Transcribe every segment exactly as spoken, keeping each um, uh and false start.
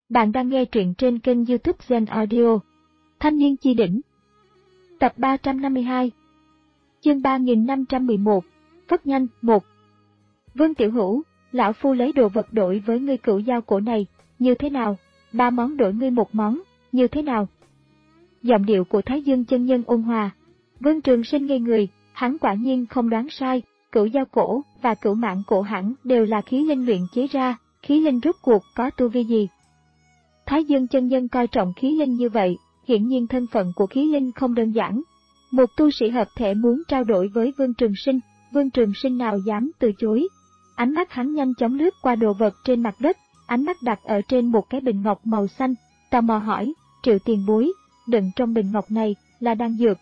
Bạn đang nghe truyện trên kênh YouTube Zen Audio. Thanh niên chi đỉnh. Tập ba trăm năm mươi hai. Chương ba nghìn năm trăm mười một. Phất nhanh. một. Vương Tiểu Hữu, lão phu lấy đồ vật đổi với ngươi cửu dao cổ này, như thế nào? Ba món đổi ngươi một món, như thế nào? Giọng điệu của Thái Dương chân nhân ôn hòa. Vương Trường Sinh ngây người, hắn quả nhiên không đoán sai, cửu dao cổ và cửu mạng cổ hẳn đều là khí linh luyện chế ra, khí linh rốt cuộc có tu vi gì? Thái Dương chân nhân coi trọng khí linh như vậy, hiển nhiên thân phận của khí linh không đơn giản. Một tu sĩ hợp thể muốn trao đổi với Vương Trường Sinh, Vương Trường Sinh nào dám từ chối. Ánh mắt hắn nhanh chóng lướt qua đồ vật trên mặt đất, ánh mắt đặt ở trên một cái bình ngọc màu xanh, tò mò hỏi, Triệu tiền bối, đựng trong bình ngọc này là đan dược.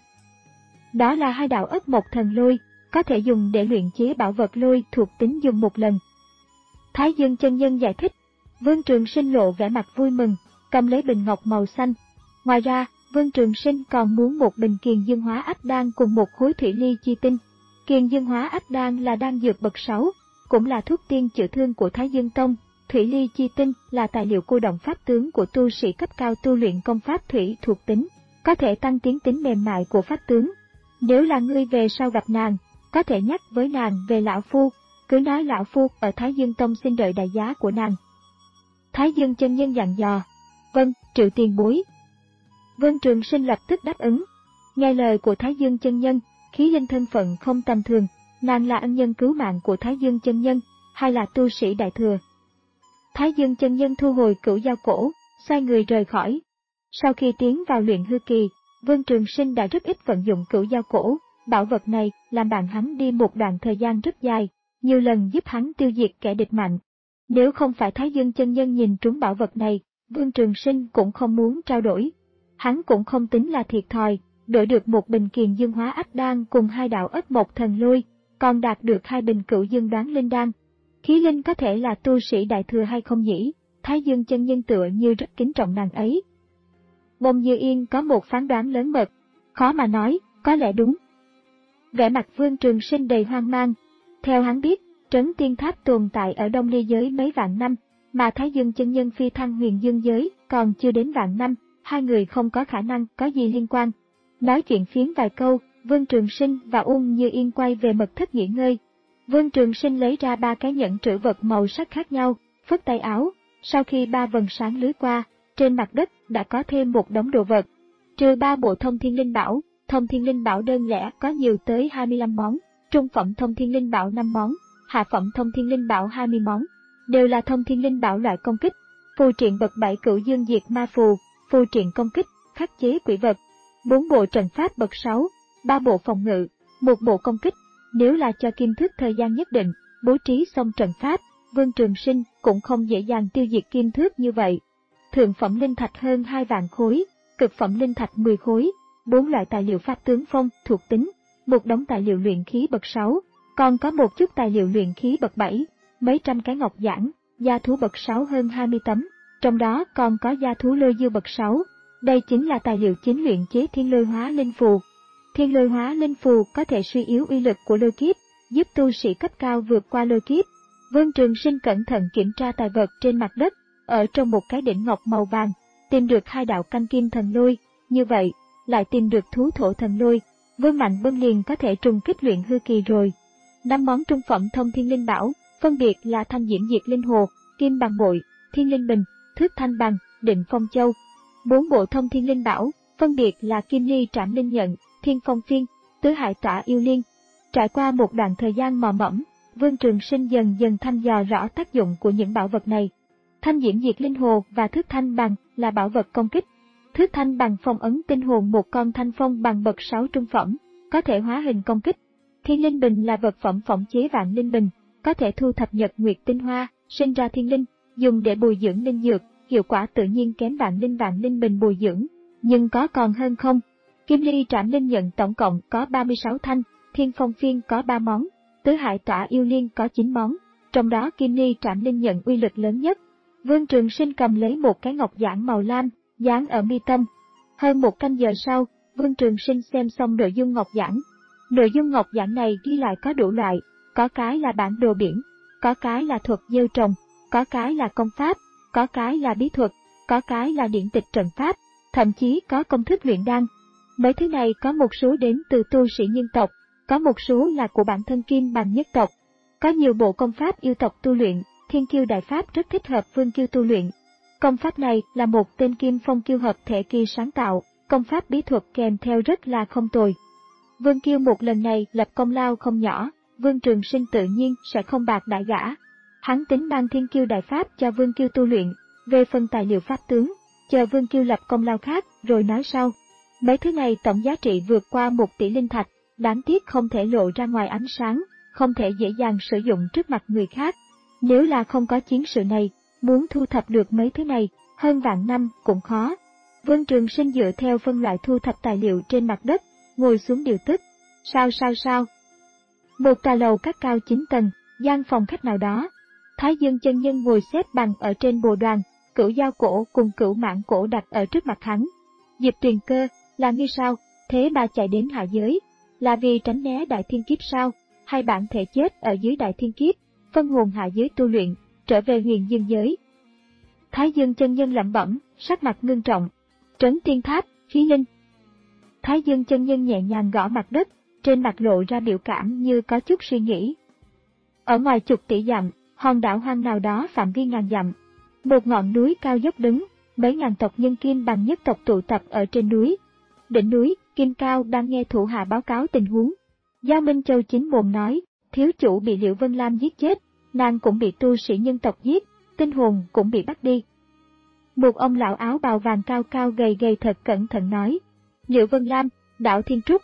Đó là hai đạo ất mộc thần lôi, có thể dùng để luyện chế bảo vật lôi thuộc tính dùng một lần. Thái Dương chân nhân giải thích. Vương Trường Sinh lộ vẻ mặt vui mừng, cầm lấy bình ngọc màu xanh. Ngoài ra, Vương Trường Sinh còn muốn một bình kiền dương hóa ách đan cùng một khối thủy ly chi tinh. Kiền dương hóa ách đan là đan dược bậc sáu, cũng là thuốc tiên chữa thương của Thái Dương Tông. Thủy ly chi tinh là tài liệu cô động pháp tướng của tu sĩ cấp cao tu luyện công pháp thủy thuộc tính, có thể tăng tiến tính mềm mại của pháp tướng. Nếu là ngươi về sau gặp nàng, có thể nhắc với nàng về lão phu, cứ nói lão phu ở Thái Dương Tông xin đợi đại giá của nàng. Thái Dương chân nhân dặn dò. Vâng, Triệu tiền bối. Vương Trường Sinh lập tức đáp ứng. Nghe lời của Thái Dương chân nhân, khí linh thân phận không tầm thường, nàng là ân nhân cứu mạng của Thái Dương chân nhân, hay là tu sĩ đại thừa. Thái Dương chân nhân thu hồi cửu dao cổ, xoay người rời khỏi. Sau khi tiến vào luyện hư kỳ, Vương Trường Sinh đã rất ít vận dụng cửu dao cổ, bảo vật này làm bạn hắn đi một đoạn thời gian rất dài, nhiều lần giúp hắn tiêu diệt kẻ địch mạnh. Nếu không phải Thái Dương chân nhân nhìn trúng bảo vật này, Vương Trường Sinh cũng không muốn trao đổi. Hắn cũng không tính là thiệt thòi, đổi được một bình kiền dương hóa ách đan cùng hai đạo ất mộc thần lôi, còn đạt được hai bình cửu dương đoán linh đan. Khí linh có thể là tu sĩ đại thừa hay không nhỉ? Thái Dương chân nhân tựa như rất kính trọng nàng ấy. Bông Như Yên có một phán đoán lớn mật, khó mà nói, có lẽ đúng. Vẻ mặt Vương Trường Sinh đầy hoang mang. Theo hắn biết, Trấn Tiên Tháp tồn tại ở Đông Ly giới mấy vạn năm, mà Thái Dương chân nhân phi thăng Huyền Dương giới còn chưa đến vạn năm, hai người không có khả năng có gì liên quan. Nói chuyện phiếm vài câu, Vương Trường Sinh và Ung Như Yên quay về mật thất nghỉ ngơi. Vương Trường Sinh lấy ra ba cái nhẫn trữ vật màu sắc khác nhau, phất tay áo, sau khi ba vầng sáng lướt qua, trên mặt đất đã có thêm một đống đồ vật. Trừ ba bộ thông thiên linh bảo, thông thiên linh bảo đơn lẻ có nhiều tới hai mươi lăm món, trung phẩm thông thiên linh bảo năm món, hạ phẩm thông thiên linh bảo hai mươi món, đều là thông thiên linh bảo loại công kích. Phù triện bậc bảy cửu dương diệt ma phù, phù triện công kích, khắc chế quỷ vật. Bốn bộ trận pháp bậc sáu, ba bộ phòng ngự, một bộ công kích. Nếu là cho Kim Thước thời gian nhất định, bố trí xong trận pháp, Vương Trường Sinh cũng không dễ dàng tiêu diệt Kim Thước như vậy. Thượng phẩm linh thạch hơn hai vạn khối, cực phẩm linh thạch mười khối, bốn loại tài liệu pháp tướng phong thuộc tính, một đống tài liệu luyện khí bậc sáu. Còn có một chút tài liệu luyện khí bậc bảy, mấy trăm cái ngọc giản, gia thú bậc sáu hơn hai mươi tấm, trong đó còn có gia thú lôi dư bậc sáu. Đây chính là tài liệu chính luyện chế thiên lôi hóa linh phù. Thiên lôi hóa linh phù có thể suy yếu uy lực của lôi kiếp, giúp tu sĩ cấp cao vượt qua lôi kiếp. Vương Trường Sinh cẩn thận kiểm tra tài vật trên mặt đất, ở trong một cái đỉnh ngọc màu vàng, tìm được hai đạo canh kim thần lôi, như vậy, lại tìm được thú thổ thần lôi, Vương Mạnh Bân liền có thể trùng kích luyện hư kỳ rồi. Năm món trung phẩm thông thiên linh bảo, phân biệt là thanh diễm diệt linh hồ, kim bằng bội, thiên linh bình, thước thanh bằng, định phong châu. Bốn bộ thông thiên linh bảo, phân biệt là kim ly trảm linh nhận, thiên phong phiên, tứ hải tỏa yêu liên. Trải qua một đoạn thời gian mò mẫm, Vương Trường Sinh dần dần thăm dò rõ tác dụng của những bảo vật này. Thanh diễm diệt linh hồ và thước thanh bằng là bảo vật công kích. Thước thanh bằng phong ấn tinh hồn một con thanh phong bằng bậc sáu trung phẩm, có thể hóa hình công kích. Thiên linh bình là vật phẩm phỏng chế vạn linh bình, có thể thu thập nhật nguyệt tinh hoa, sinh ra thiên linh, dùng để bồi dưỡng linh dược, hiệu quả tự nhiên kém vạn linh vạn linh bình bồi dưỡng, nhưng có còn hơn không. Kim ly trảm linh nhận tổng cộng có ba mươi sáu thanh, thiên phong phiên có ba món, tứ hải tỏa yêu liên có chín món, trong đó kim ly trảm linh nhận uy lực lớn nhất. Vương Trường Sinh cầm lấy một cái ngọc giản màu lam, dán ở mi tâm. Hơn một canh giờ sau, Vương Trường Sinh xem xong nội dung ngọc giản. Nội dung ngọc giản này ghi lại có đủ loại, có cái là bản đồ biển, có cái là thuật gieo trồng, có cái là công pháp, có cái là bí thuật. có cái là điển tịch trận pháp, thậm chí có công thức luyện đan. Mấy thứ này có một số đến từ tu sĩ nhân tộc, có một số là của bản thân Kim Bằng nhất tộc. Có nhiều bộ công pháp yêu tộc tu luyện, Thiên Kiêu Đại Pháp rất thích hợp Vương Kiêu tu luyện. Công pháp này là một tên Kim Phong Kiêu hợp thể kỳ sáng tạo, công pháp bí thuật kèm theo rất là không tồi. Vương Kiêu một lần này lập công lao không nhỏ, Vương Trường Sinh tự nhiên sẽ không bạc đại gã. Hắn tính ban Thiên Kiêu Đại Pháp cho Vương Kiêu tu luyện, về phần tài liệu pháp tướng, chờ Vương Kiêu lập công lao khác rồi nói sau. Mấy thứ này tổng giá trị vượt qua một tỷ linh thạch, đáng tiếc không thể lộ ra ngoài ánh sáng, không thể dễ dàng sử dụng trước mặt người khác. Nếu là không có chiến sự này, muốn thu thập được mấy thứ này, hơn vạn năm cũng khó. Vương Trường Sinh dựa theo phân loại thu thập tài liệu trên mặt đất, ngồi xuống điều tức. Sao sao sao? Một tòa lầu các cao chín tầng, gian phòng khách nào đó. Thái Dương chân nhân ngồi xếp bằng ở trên bồ đoàn, cửu dao cổ cùng cửu mãng cổ đặt ở trước mặt hắn. Diệp Tuyền Cơ, là như sao, thế bà chạy đến hạ giới, là vì tránh né đại thiên kiếp sao, hay bản thể chết ở dưới đại thiên kiếp, phân hồn hạ giới tu luyện, trở về huyền dương giới. Thái Dương chân nhân lẩm bẩm, sắc mặt ngưng trọng. Trấn Tiên Tháp, khí linh. Thái Dương chân nhân nhẹ nhàng gõ mặt đất, trên mặt lộ ra biểu cảm như có chút suy nghĩ. Ở ngoài chục tỷ dặm, hòn đảo hoang nào đó phạm vi ngàn dặm, một ngọn núi cao dốc đứng, mấy ngàn tộc nhân Kim Bằng nhất tộc tụ tập ở trên núi. Đỉnh núi, Kim Cao đang nghe thủ hạ báo cáo tình huống. Giao Minh Châu chính mồm nói, thiếu chủ bị Liễu Vân Lam giết chết, nàng cũng bị tu sĩ nhân tộc giết, tinh hồn cũng bị bắt đi. Một ông lão áo bào vàng cao cao gầy gầy thật cẩn thận nói, Liễu Vân Lam, đảo Thiên Trúc.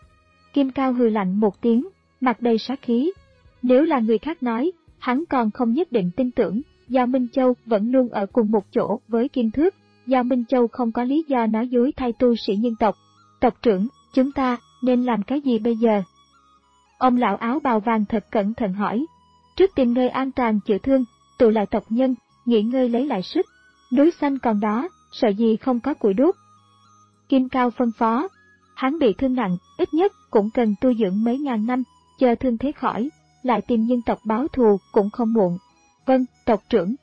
Kim Cao hừ lạnh một tiếng, mặt đầy sát khí. Nếu là người khác nói, hắn còn không nhất định tin tưởng, Giao Minh Châu vẫn luôn ở cùng một chỗ với Kim Thước, Giao Minh Châu không có lý do nói dối thay tu sĩ nhân tộc. Tộc trưởng, chúng ta nên làm cái gì bây giờ? Ông lão áo bào vàng thật cẩn thận hỏi. Trước tìm nơi an toàn chữa thương, tụ lại tộc nhân, nghỉ ngơi lấy lại sức. Núi xanh còn đó, sợ gì không có củi đốt. Kim Cao phân phó. Hắn bị thương nặng, ít nhất cũng cần tu dưỡng mấy ngàn năm, chờ thương thế khỏi, lại tìm nhân tộc báo thù cũng không muộn. Vâng, tộc trưởng.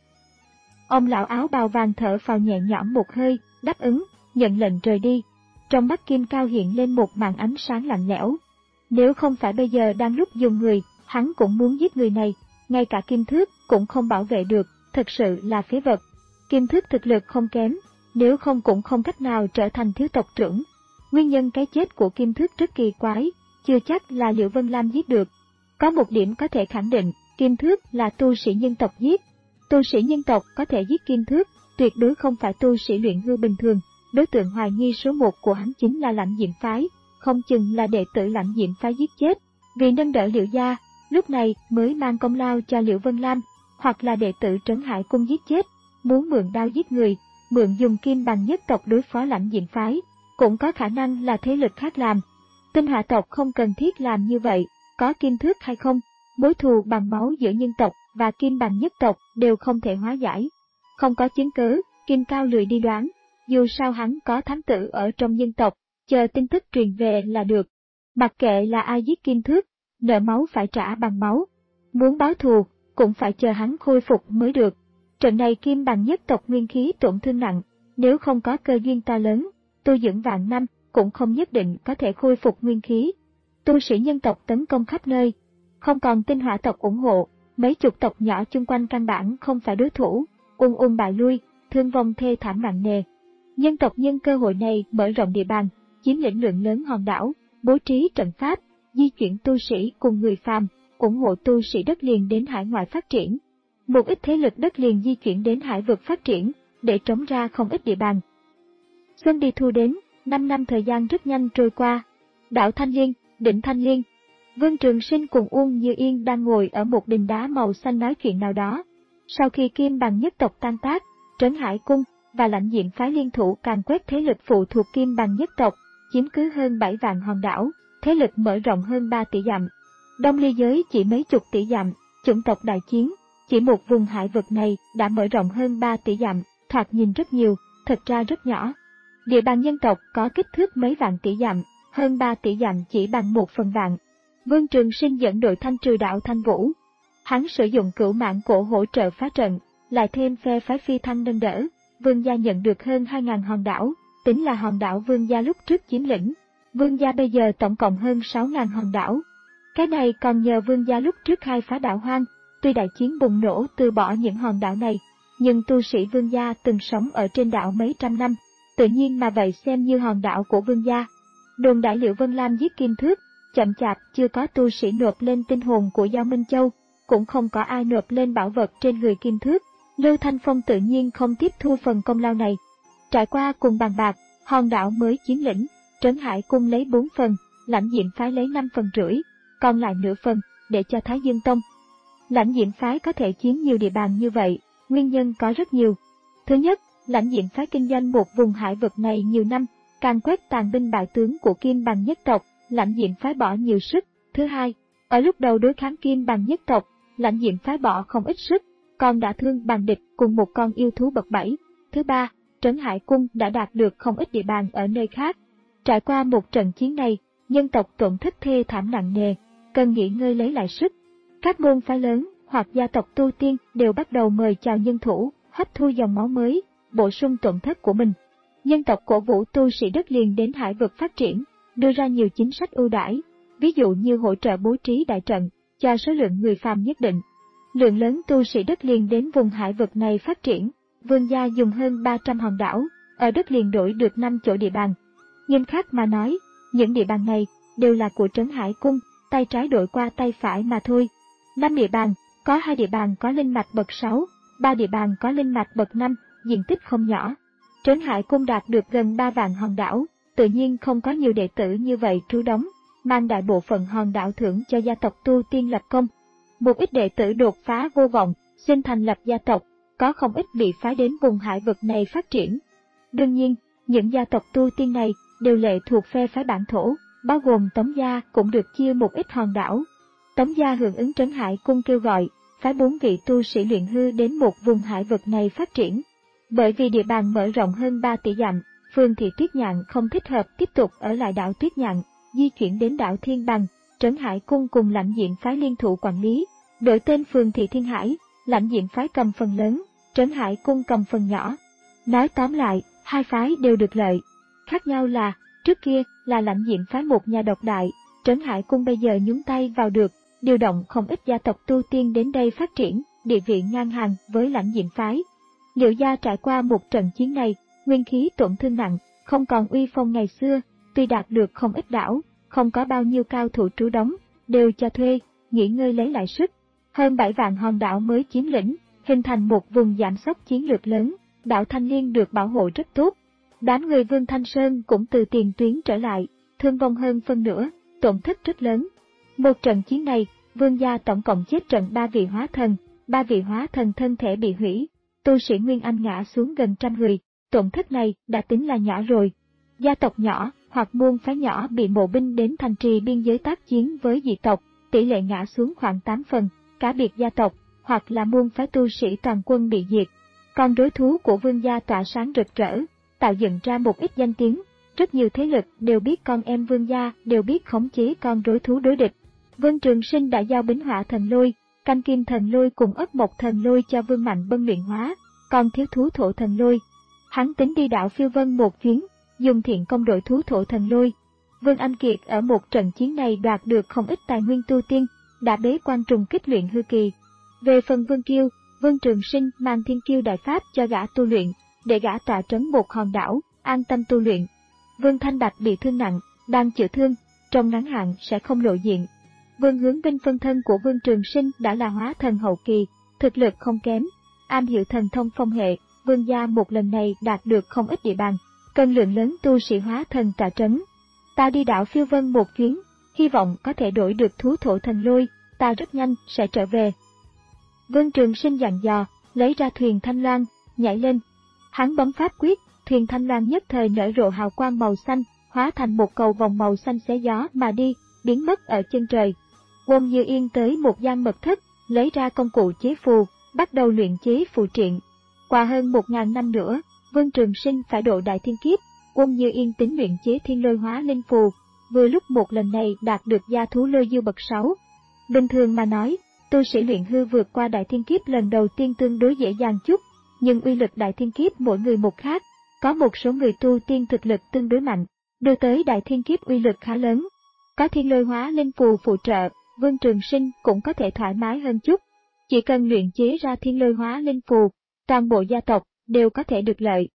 Ông lão áo bào vàng thở phào nhẹ nhõm một hơi, đáp ứng, nhận lệnh rời đi. Trong mắt Kim Cao hiện lên một màn ánh sáng lạnh lẽo. Nếu không phải bây giờ đang lúc dùng người, hắn cũng muốn giết người này, ngay cả Kim Thước cũng không bảo vệ được, thật sự là phế vật. Kim Thước thực lực không kém, nếu không cũng không cách nào trở thành thiếu tộc trưởng. Nguyên nhân cái chết của Kim Thước rất kỳ quái, chưa chắc là Liễu Vân Lam giết được. Có một điểm có thể khẳng định, Kim Thước là tu sĩ nhân tộc giết. Tu sĩ nhân tộc có thể giết Kim Thước, tuyệt đối không phải tu sĩ luyện hư bình thường. Đối tượng hoài nghi số một của hắn chính là Lãnh Diệm Phái, không chừng là đệ tử Lãnh Diệm Phái giết chết. Vì nâng đỡ Liễu gia, lúc này mới mang công lao cho Liễu Vân Lam, hoặc là đệ tử Trấn Hải Cung giết chết, muốn mượn đao giết người, mượn dùng Kim Bằng nhất tộc đối phó Lãnh Diệm Phái, cũng có khả năng là thế lực khác làm. Tinh Hạ tộc không cần thiết làm như vậy, có Kim Thước hay không, mối thù bằng máu giữa nhân tộc và Kim Bằng nhất tộc đều không thể hóa giải. Không có chứng cứ, Kim Cao lười đi đoán, dù sao hắn có thám tử ở trong nhân tộc, chờ tin tức truyền về là được. Mặc kệ là ai giết Kim Thước, nợ máu phải trả bằng máu. Muốn báo thù, cũng phải chờ hắn khôi phục mới được. Trận này Kim Bằng nhất tộc nguyên khí tổn thương nặng, nếu không có cơ duyên to lớn, tu dưỡng vạn năm, cũng không nhất định có thể khôi phục nguyên khí. Tu sĩ nhân tộc tấn công khắp nơi, không còn Tinh Hỏa tộc ủng hộ, mấy chục tộc nhỏ chung quanh căn bản không phải đối thủ, ung ung bại lui, thương vong thê thảm nặng nề. Nhân tộc nhân cơ hội này mở rộng địa bàn, chiếm lĩnh lượng lớn hòn đảo, bố trí trận pháp, di chuyển tu sĩ cùng người phàm, ủng hộ tu sĩ đất liền đến hải ngoại phát triển. Một ít thế lực đất liền di chuyển đến hải vực phát triển, để trống ra không ít địa bàn. Xuân đi thu đến, năm năm thời gian rất nhanh trôi qua. Đảo Thanh Liên, đỉnh Thanh Liên. Vương Trường Sinh cùng Uông Như Yên đang ngồi ở một đình đá màu xanh nói chuyện nào đó. Sau khi Kim Bằng nhất tộc tan tác, Trấn Hải Cung và Lãnh Diệm Phái liên thủ càn quét thế lực phụ thuộc Kim Bằng nhất tộc, chiếm cứ hơn bảy vạn hòn đảo, thế lực mở rộng hơn ba tỷ dặm. Đông Ly giới chỉ mấy chục tỷ dặm, chủng tộc đại chiến, chỉ một vùng hải vực này đã mở rộng hơn ba tỷ dặm, thoạt nhìn rất nhiều, thật ra rất nhỏ. Địa bàn nhân tộc có kích thước mấy vạn tỷ dặm, hơn ba tỷ dặm chỉ bằng một phần vạn. Vương Trường Sinh dẫn đội thanh trừ đảo Thanh Vũ. Hắn sử dụng cửu mãng cổ hỗ trợ phá trận, lại thêm phe phái phi thăng nâng đỡ, Vương gia nhận được hơn hai nghìn hòn đảo, tính là hòn đảo Vương gia lúc trước chiếm lĩnh. Vương gia bây giờ tổng cộng hơn sáu nghìn hòn đảo. Cái này còn nhờ Vương gia lúc trước khai phá đảo hoang, tuy đại chiến bùng nổ từ bỏ những hòn đảo này, nhưng tu sĩ Vương gia từng sống ở trên đảo mấy trăm năm, tự nhiên mà vậy xem như hòn đảo của Vương gia. Đồn đại Liễu Vân Lam giết Kim Thước, chậm chạp chưa có tu sĩ nộp lên tinh hồn của Giao Minh Châu, cũng không có ai nộp lên bảo vật trên người Kim Thước. Lưu Thanh Phong tự nhiên không tiếp thu phần công lao này. Trải qua cùng bàn bạc, hòn đảo mới chiếm lĩnh, Trấn Hải Cung lấy bốn phần, Lãnh Diệm phái lấy năm phần rưỡi, còn lại nửa phần để cho Thái Dương Tông. Lãnh Diệm phái có thể chiếm nhiều địa bàn như vậy, nguyên nhân có rất nhiều. Thứ nhất, Lãnh Diệm phái kinh doanh một vùng hải vực này nhiều năm, càng quét tàn binh bại tướng của Kim Bằng nhất tộc, Lãnh Diệm phái bỏ nhiều sức. Thứ hai, ở lúc đầu đối kháng Kim Bằng nhất tộc, Lãnh Diệm phái bỏ không ít sức, còn đã thương bằng địch cùng một con yêu thú bậc bảy. Thứ ba, Trấn Hải Cung đã đạt được không ít địa bàn ở nơi khác. Trải qua một trận chiến này, nhân tộc tổn thất thê thảm nặng nề, cần nghỉ ngơi lấy lại sức. Các môn phái lớn hoặc gia tộc tu tiên đều bắt đầu mời chào nhân thủ, hấp thu dòng máu mới, bổ sung tổn thất của mình. Nhân tộc cổ vũ tu sĩ đất liền đến hải vực phát triển, đưa ra nhiều chính sách ưu đãi, ví dụ như hỗ trợ bố trí đại trận cho số lượng người phàm nhất định. Lượng lớn tu sĩ đất liền đến vùng hải vực này phát triển, Vương gia dùng hơn ba trăm hòn đảo, ở đất liền đổi được năm chỗ địa bàn. Nghiêm khắc mà nói, những địa bàn này đều là của Trấn Hải Cung, tay trái đổi qua tay phải mà thôi. Năm địa bàn, có hai địa bàn có linh mạch bậc sáu, ba địa bàn có linh mạch bậc năm, diện tích không nhỏ. Trấn Hải Cung đạt được gần ba vạn hòn đảo, tự nhiên không có nhiều đệ tử như vậy trú đóng, mang đại bộ phận hòn đảo thưởng cho gia tộc tu tiên lập công. Một ít đệ tử đột phá vô vọng, xin thành lập gia tộc, có không ít bị phái đến vùng hải vực này phát triển. Đương nhiên, những gia tộc tu tiên này đều lệ thuộc phe phái bản thổ, bao gồm Tống gia cũng được chia một ít hòn đảo. Tống gia hưởng ứng Trấn Hải Cung kêu gọi, phái bốn vị tu sĩ luyện hư đến một vùng hải vực này phát triển. Bởi vì địa bàn mở rộng hơn ba tỷ dặm, Phương Thị Tuyết Nhạn không thích hợp tiếp tục ở lại đảo Tuyết Nhạn, di chuyển đến đảo Thiên Bằng. Trấn Hải Cung cùng Lãnh Diệm phái liên thủ quản lý, đổi tên Phương Thị Thiên Hải, Lãnh Diệm phái cầm phần lớn, Trấn Hải Cung cầm phần nhỏ. Nói tóm lại, hai phái đều được lợi. Khác nhau là, trước kia là Lãnh Diệm phái một nhà độc đại, Trấn Hải Cung bây giờ nhúng tay vào được, điều động không ít gia tộc tu tiên đến đây phát triển, địa vị ngang hàng với Lãnh Diệm phái. Liễu gia trải qua một trận chiến này, nguyên khí tổn thương nặng, không còn uy phong ngày xưa, tuy đạt được không ít đảo, không có bao nhiêu cao thủ trú đóng, đều cho thuê, nghỉ ngơi lấy lại sức. Hơn bảy vạn hòn đảo mới chiếm lĩnh, hình thành một vùng giảm sóc chiến lược lớn, đảo Thanh Liên được bảo hộ rất tốt. Đám người Vương Thanh Sơn cũng từ tiền tuyến trở lại, thương vong hơn phân nửa, tổn thất rất lớn. Một trận chiến này, Vương gia tổng cộng chết trận ba vị hóa thần, ba vị hóa thần thân thể bị hủy, tu sĩ Nguyên Anh ngã xuống gần trăm người, tổn thất này đã tính là nhỏ rồi. Gia tộc nhỏ hoặc môn phái nhỏ bị mộ binh đến thành trì biên giới tác chiến với dị tộc, tỷ lệ ngã xuống khoảng tám phần, cả biệt gia tộc hoặc là môn phái tu sĩ toàn quân bị diệt. Còn đối thú của Vương gia tỏa sáng rực rỡ, tạo dựng ra một ít danh tiếng, rất nhiều thế lực đều biết con em Vương gia đều biết khống chế con rối thú đối địch. Vương Trường Sinh đã giao Bính Hỏa Thần Lôi, Canh Kim Thần Lôi cùng Ất Mộc Thần Lôi cho Vương Mạnh Bân luyện hóa, còn thiếu thú Thổ Thần Lôi. Hắn tính đi đảo Phiêu Vân một chuyến, dùng thiện công đội thú Thổ Thần Lôi. Vương Anh Kiệt ở một trận chiến này đoạt được không ít tài nguyên tu tiên, đã bế quan trùng kích luyện hư kỳ. Về phần Vương Kiêu, Vương Trường Sinh mang Thiên Kiêu Đại Pháp cho gã tu luyện, để gã tọa trấn một hòn đảo, an tâm tu luyện. Vương Thanh Bạch bị thương nặng, đang chữa thương, trong ngắn hạn sẽ không lộ diện. Vương Hướng Vinh phân thân của Vương Trường Sinh đã là hóa thần hậu kỳ, thực lực không kém, am hiểu thần thông phong hệ. Vương gia một lần này đạt được không ít địa bàn, cần lượng lớn tu sĩ hóa thần tọa trấn. Ta đi đảo Phiêu Vân một chuyến, hy vọng có thể đổi được thú Thổ Thần Lôi, ta rất nhanh sẽ trở về. Vương Trường Sinh dặn dò, lấy ra thuyền Thanh Loan, nhảy lên. Hắn bấm pháp quyết, thuyền Thanh Loan nhất thời nở rộ hào quang màu xanh, hóa thành một cầu vòng màu xanh xé gió mà đi, biến mất ở chân trời. Wong Như Yên tới một gian mật thất, lấy ra công cụ chế phù, bắt đầu luyện chế phù triện. Qua hơn một ngàn năm nữa, Vương Trường Sinh phải độ đại thiên kiếp, Wong Như Yên tính luyện chế thiên lôi hóa linh phù, vừa lúc một lần này đạt được gia thú lôi dư bậc sáu. Bình thường mà nói, tu sĩ luyện hư vượt qua đại thiên kiếp lần đầu tiên tương đối dễ dàng chút, nhưng uy lực đại thiên kiếp mỗi người một khác. Có một số người tu tiên thực lực tương đối mạnh, đưa tới đại thiên kiếp uy lực khá lớn. Có thiên lôi hóa linh phù phụ trợ, Vương Trường Sinh cũng có thể thoải mái hơn chút. Chỉ cần luyện chế ra thiên lôi hóa linh phù, toàn bộ gia tộc đều có thể được lợi.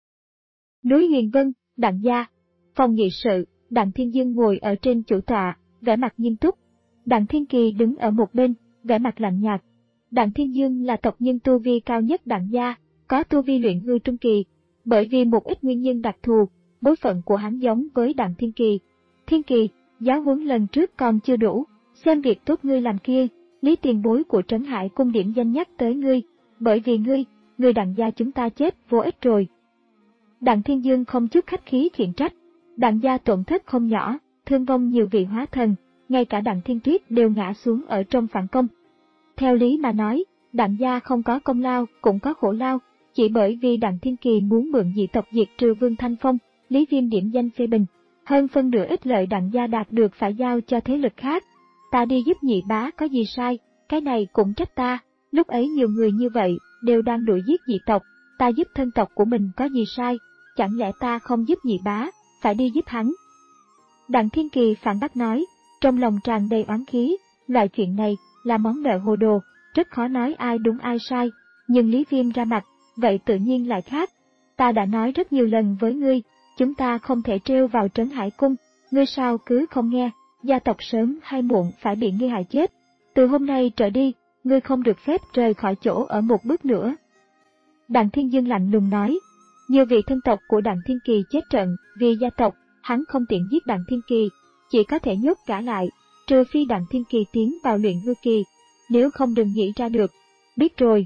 Núi Huyền Vân, Đặng gia, phòng nghị sự, Đặng Thiên Dương ngồi ở trên chủ tọa, vẻ mặt nghiêm túc. Đặng Thiên Kỳ đứng ở một bên, vẻ mặt lạnh nhạt. Đặng Thiên Dương là tộc nhân tu vi cao nhất Đặng gia, có tu vi luyện hư trung kỳ. Bởi vì một ít nguyên nhân đặc thù, bối phận của hắn giống với Đặng Thiên Kỳ. Thiên Kỳ, giáo huấn lần trước còn chưa đủ, xem việc tốt ngươi làm kia, Lý tiền bối của Trấn Hải cung điểm danh nhắc tới ngươi, bởi vì ngươi, người Đặng gia chúng ta chết vô ích rồi. Đặng Thiên Dương không chút khách khí khiển trách, Đặng gia tổn thất không nhỏ, thương vong nhiều vị hóa thần, ngay cả Đặng Thiên Tuyết đều ngã xuống ở trong phản công. Theo lý mà nói, Đặng gia không có công lao cũng có khổ lao, chỉ bởi vì Đặng Thiên Kỳ muốn mượn dị tộc diệt trừ Vương Thanh Phong, Lý Viêm điểm danh phê bình, hơn phân nửa ích lợi Đặng gia đạt được phải giao cho thế lực khác. Ta đi giúp nhị bá có gì sai, cái này cũng trách ta, lúc ấy nhiều người như vậy đều đang đuổi giết dị tộc, ta giúp thân tộc của mình có gì sai, chẳng lẽ ta không giúp nhị bá, phải đi giúp hắn. Đặng Thiên Kỳ phản bác nói, trong lòng tràn đầy oán khí, loại chuyện này là món nợ hồ đồ, rất khó nói ai đúng ai sai, nhưng Lý Viêm ra mặt, vậy tự nhiên lại khác. Ta đã nói rất nhiều lần với ngươi, chúng ta không thể trêu vào Trấn Hải cung, ngươi sao cứ không nghe, gia tộc sớm hay muộn phải bị ngươi hại chết. Từ hôm nay trở đi, ngươi không được phép rời khỏi chỗ ở một bước nữa. Đặng Thiên Dương lạnh lùng nói, nhiều vị thân tộc của Đặng Thiên Kỳ chết trận vì gia tộc, hắn không tiện giết Đặng Thiên Kỳ, chỉ có thể nhốt cả lại, trừ phi Đặng Thiên Kỳ tiến vào luyện hư kỳ, nếu không đừng nghĩ ra được. Biết rồi.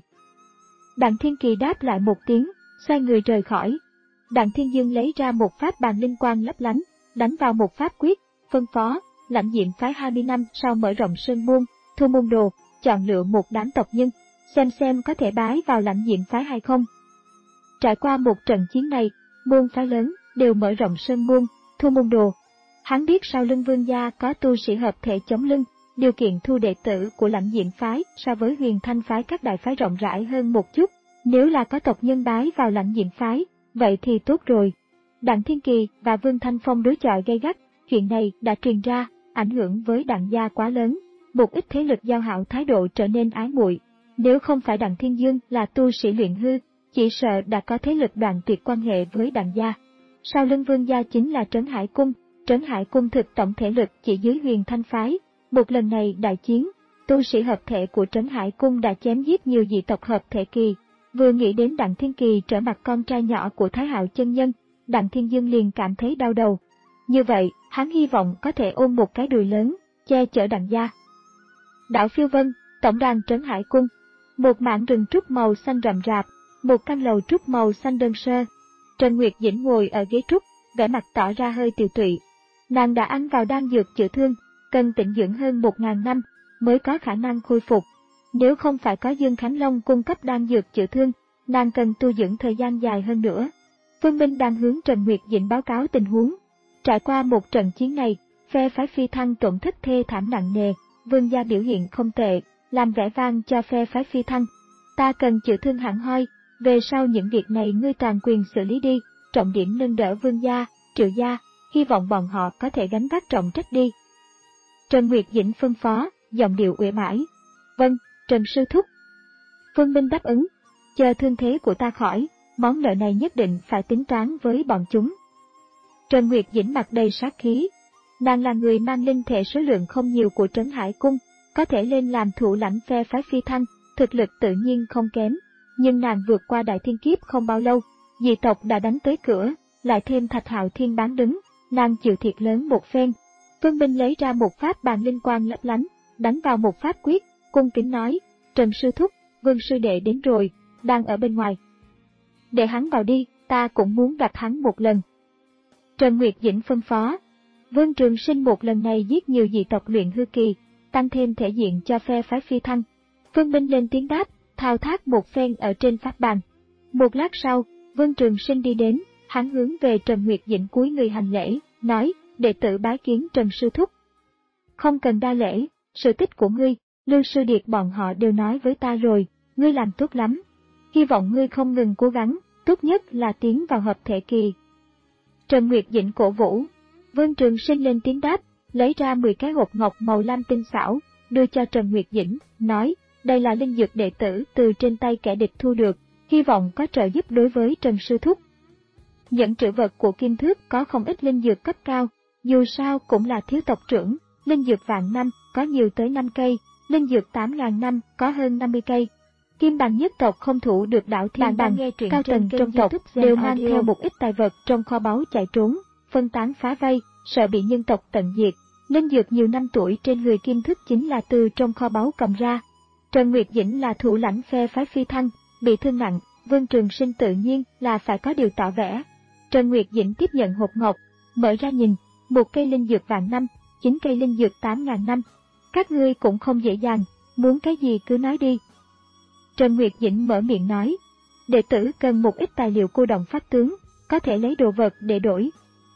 Đặng Thiên Kỳ đáp lại một tiếng, xoay người rời khỏi. Đặng Thiên Dương lấy ra một pháp bàn linh quang lấp lánh, đánh vào một pháp quyết, phân phó, lãnh diệm phái hai mươi năm sau mở rộng sơn môn, thu môn đồ, chọn lựa một đám tộc nhân, xem xem có thể bái vào lãnh diệm phái hay không. Trải qua một trận chiến này, môn phái lớn đều mở rộng sơn môn, thu môn đồ. Hắn biết sau lưng Vương gia có tu sĩ hợp thể chống lưng, điều kiện thu đệ tử của lãnh diệm phái so với Huyền Thanh phái các đại phái rộng rãi hơn một chút. Nếu là có tộc nhân bái vào lãnh diệm phái, vậy thì tốt rồi. Đặng Thiên Kỳ và Vương Thanh Phong đối chọi gay gắt, chuyện này đã truyền ra, ảnh hưởng với Đặng gia quá lớn, một ít thế lực giao hảo thái độ trở nên ái muội. Nếu không phải Đặng Thiên Dương là tu sĩ luyện hư, chỉ sợ đã có thế lực đoạn tuyệt quan hệ với Đặng gia. Sau lưng Vương gia chính là Trấn Hải cung, Trấn Hải cung thực tổng thể lực chỉ dưới Huyền Thanh phái. Một lần này đại chiến, tu sĩ hợp thể của Trấn Hải cung đã chém giết nhiều dị tộc hợp thể kỳ. Vừa nghĩ đến Đặng Thiên Kỳ trở mặt con trai nhỏ của Thái Hạo chân nhân, Đặng Thiên Dương liền cảm thấy đau đầu. Như vậy, hắn hy vọng có thể ôm một cái đùi lớn, che chở Đặng gia. Đảo Phiêu Vân, tổng đàn Trấn Hải cung, một mảng rừng trúc màu xanh rậm rạp, một căn lầu trúc màu xanh đơn sơ. Trần Nguyệt Dĩnh ngồi ở ghế trúc, vẻ mặt tỏ ra hơi tiều tụy. Nàng đã ăn vào đan dược chữa thương, cần tĩnh dưỡng hơn một ngàn năm mới có khả năng khôi phục. Nếu không phải có Dương Khánh Long cung cấp đan dược chữa thương, nàng cần tu dưỡng thời gian dài hơn nữa. Vương Minh đang hướng Trần Nguyệt Dĩnh báo cáo tình huống. Trải qua một trận chiến này, phe phái Phi Thăng tổn thất thê thảm nặng nề, Vương gia biểu hiện không tệ, làm vẻ vang cho phe phái Phi Thăng. Ta cần chữa thương hẳn hoi, về sau những việc này ngươi toàn quyền xử lý đi, trọng điểm nâng đỡ Vương gia, Triệu gia, hy vọng bọn họ có thể gánh vác trọng trách đi. Trần Nguyệt Dĩnh phân phó, giọng điệu uể oải. Vâng, Trần sư thúc. Vương Minh đáp ứng, chờ thương thế của ta khỏi, món nợ này nhất định phải tính toán với bọn chúng. Trần Nguyệt Dĩnh mặt đầy sát khí. Nàng là người mang linh thể số lượng không nhiều của Trấn Hải cung, có thể lên làm thủ lãnh phe phái Phi Thăng, thực lực tự nhiên không kém. Nhưng nàng vượt qua đại thiên kiếp không bao lâu, dị tộc đã đánh tới cửa, lại thêm Thạch Hạo Thiên bán đứng, nàng chịu thiệt lớn một phen. Vương Minh lấy ra một pháp bàn linh quang lấp lánh, đánh vào một pháp quyết, cung kính nói, Trần sư thúc, Vương sư đệ đến rồi, đang ở bên ngoài. Để hắn vào đi, ta cũng muốn gặp hắn một lần. Trần Nguyệt Dĩnh phân phó. Vương Trường Sinh một lần này giết nhiều dị tộc luyện hư kỳ, tăng thêm thể diện cho phe phái Phi Thăng. Vương Minh lên tiếng đáp, thao tác một phen ở trên pháp bàn. Một lát sau, Vương Trường Sinh đi đến, hắn hướng về Trần Nguyệt Dĩnh cúi người hành lễ, nói, đệ tử bái kiến Trần sư thúc. Không cần đa lễ, sự tích của ngươi, Lưu Sư Điệt bọn họ đều nói với ta rồi, ngươi làm tốt lắm. hy vọng ngươi không ngừng cố gắng, tốt nhất là tiến vào hợp thể kỳ. Trần Nguyệt Dĩnh cổ vũ. Vương Trường Sinh lên tiếng đáp, lấy ra mười cái hộp ngọc màu lam tinh xảo, đưa cho Trần Nguyệt Dĩnh, nói, đây là linh dược đệ tử từ trên tay kẻ địch thu được, hy vọng có trợ giúp đối với Trần Sư Thúc. Những trữ vật của Kim Thước có không ít linh dược cấp cao, dù sao cũng là thiếu tộc trưởng, linh dược vạn năm có nhiều tới năm cây, linh dược tám ngàn năm có hơn năm mươi cây. Kim Bằng nhất tộc không thủ được đảo Thiên Bằng, cao tầng trong tộc đều mang theo một ít tài vật trong kho báu chạy trốn, phân tán phá vây, sợ bị nhân tộc tận diệt. Linh dược nhiều năm tuổi trên người Kim Thức chính là từ trong kho báu cầm ra. Trần Nguyệt Dĩnh là thủ lãnh phe phái Phi Thăng, bị thương nặng, Vương Trường Sinh tự nhiên là phải có điều tỏ vẻ. Trần Nguyệt Dĩnh tiếp nhận hộp ngọc, mở ra nhìn, một cây linh dược vạn năm, chín cây linh dược tám ngàn năm. Các ngươi cũng không dễ dàng, muốn cái gì cứ nói đi. Trần Nguyệt Dĩnh mở miệng nói, đệ tử cần một ít tài liệu cô động pháp tướng, có thể lấy đồ vật để đổi.